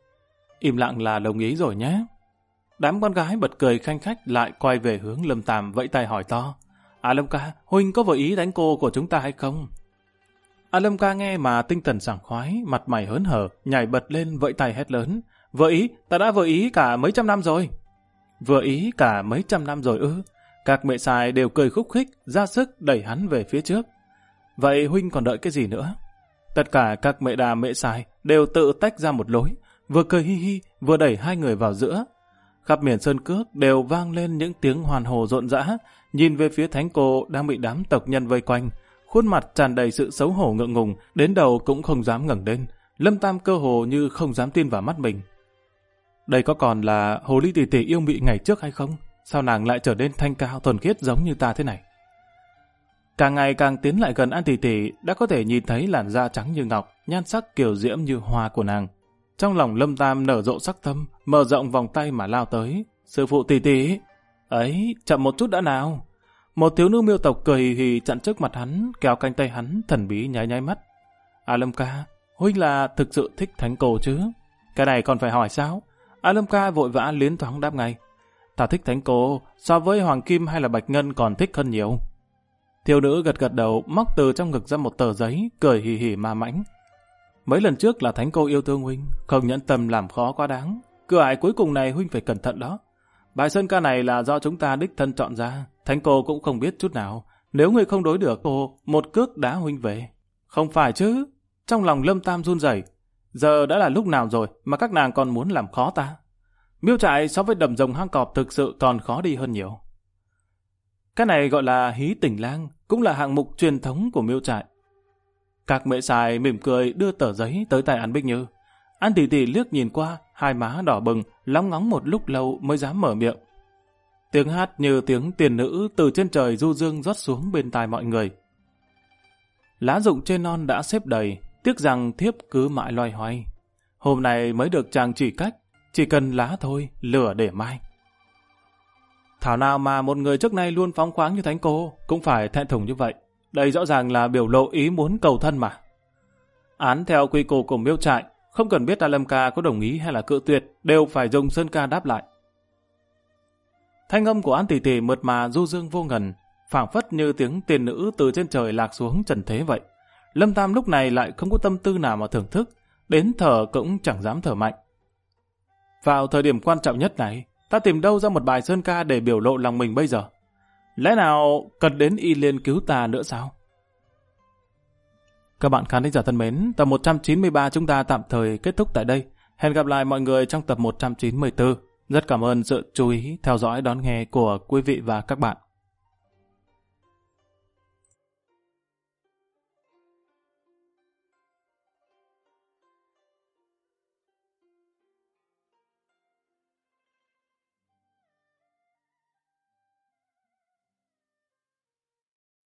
Im lặng là đồng ý rồi nhé. Đám con gái bật cười khanh khách lại quay về hướng Lâm Tam vẫy tay hỏi to. Alomka, huynh có vừa ý Thánh Cô của chúng ta hay không? Alomka nghe mà tinh thần sảng khoái, mặt mày hớn hở, nhảy bật lên vẫy tay hét lớn. Vừa ý, ta đã vừa ý cả mấy trăm năm rồi. Vừa ý cả mấy trăm năm rồi ư? Các mẹ xài đều cười khúc khích, ra sức đẩy hắn về phía trước. Vậy huynh còn đợi cái gì nữa? Tất cả các mẹ đà mẹ xài đều tự tách ra một lối, vừa cười hi hi, vừa đẩy hai người vào giữa. Khắp miền sơn cước đều vang lên những tiếng hoàn hồ rộn rã, nhìn về phía Thánh Cô đang bị đám tộc nhân vây quanh, khuôn mặt tràn đầy sự xấu hổ ngượng ngùng, đến đầu cũng không dám ngẩng lên. Lâm Tam cơ hồ như không dám tin vào mắt mình. Đây có còn là hồ ly tỷ tỷ yêu mị ngày trước hay không? Sao nàng lại trở nên thanh cao thuần khiết giống như ta thế này? Càng ngày càng tiến lại gần An tỷ tỷ, đã có thể nhìn thấy làn da trắng như ngọc, nhan sắc kiều diễm như hoa của nàng. Trong lòng Lâm Tam nở rộ sắc tâm, mở rộng vòng tay mà lao tới. Sư phụ tỷ tỷ, ấy, chậm một chút đã nào. Một thiếu nữ miêu tộc cười hì hì chặn trước mặt hắn, kéo cánh tay hắn, thần bí nháy nháy mắt. Alomka, huynh là thực sự thích Thánh Cô chứ? Cái này còn phải hỏi sao? Alomka vội vã liến thoáng đáp ngay. Ta thích Thánh Cô, so với Hoàng Kim hay là Bạch Ngân còn thích hơn nhiều. Thiếu nữ gật gật đầu, móc từ trong ngực ra một tờ giấy, cười hì hì ma mãnh. Mấy lần trước là Thánh Cô yêu thương huynh, không nhẫn tâm làm khó quá đáng. Cửa ải cuối cùng này huynh phải cẩn thận đó. Bài sơn ca này là do chúng ta đích thân chọn ra, Thánh Cô cũng không biết chút nào. Nếu người không đối được cô, một cước đá huynh về. Không phải chứ? Trong lòng Lâm Tam run rẩy. Giờ đã là lúc nào rồi mà các nàng còn muốn làm khó ta? Miêu trại so với đầm rồng hang cọp thực sự còn khó đi hơn nhiều. Cái này gọi là hí tình lang, cũng là hạng mục truyền thống của miêu trại. Các mẹ xài mỉm cười đưa tờ giấy tới tay An Bích Như. An tỷ tỷ liếc nhìn qua, hai má đỏ bừng, lóng ngóng một lúc lâu mới dám mở miệng. Tiếng hát như tiếng tiền nữ từ trên trời du dương rót xuống bên tai mọi người. Lá rụng trên non đã xếp đầy, tiếc rằng thiếp cứ mãi loay hoay. Hôm nay mới được chàng chỉ cách, chỉ cần lá thôi, lửa để mai. Thảo nào mà một người trước nay luôn phóng khoáng như Thánh Cô cũng phải thẹn thùng như vậy. Đây rõ ràng là biểu lộ ý muốn cầu thân mà. Án theo quy củ của miêu trại, không cần biết Alomka có đồng ý hay là cự tuyệt, đều phải dùng sơn ca đáp lại. Thanh âm của An tỷ tỷ mượt mà du dương vô ngần, phảng phất như tiếng tiền nữ từ trên trời lạc xuống trần thế vậy. Lâm Tam lúc này lại không có tâm tư nào mà thưởng thức, đến thở cũng chẳng dám thở mạnh. Vào thời điểm quan trọng nhất này, ta tìm đâu ra một bài sơn ca để biểu lộ lòng mình bây giờ? Lẽ nào cần đến Y Liên cứu ta nữa sao? Các bạn khán thính giả thân mến, tập 193 chúng ta tạm thời kết thúc tại đây. Hẹn gặp lại mọi người trong tập 194. Rất cảm ơn sự chú ý, theo dõi, đón nghe của quý vị và các bạn.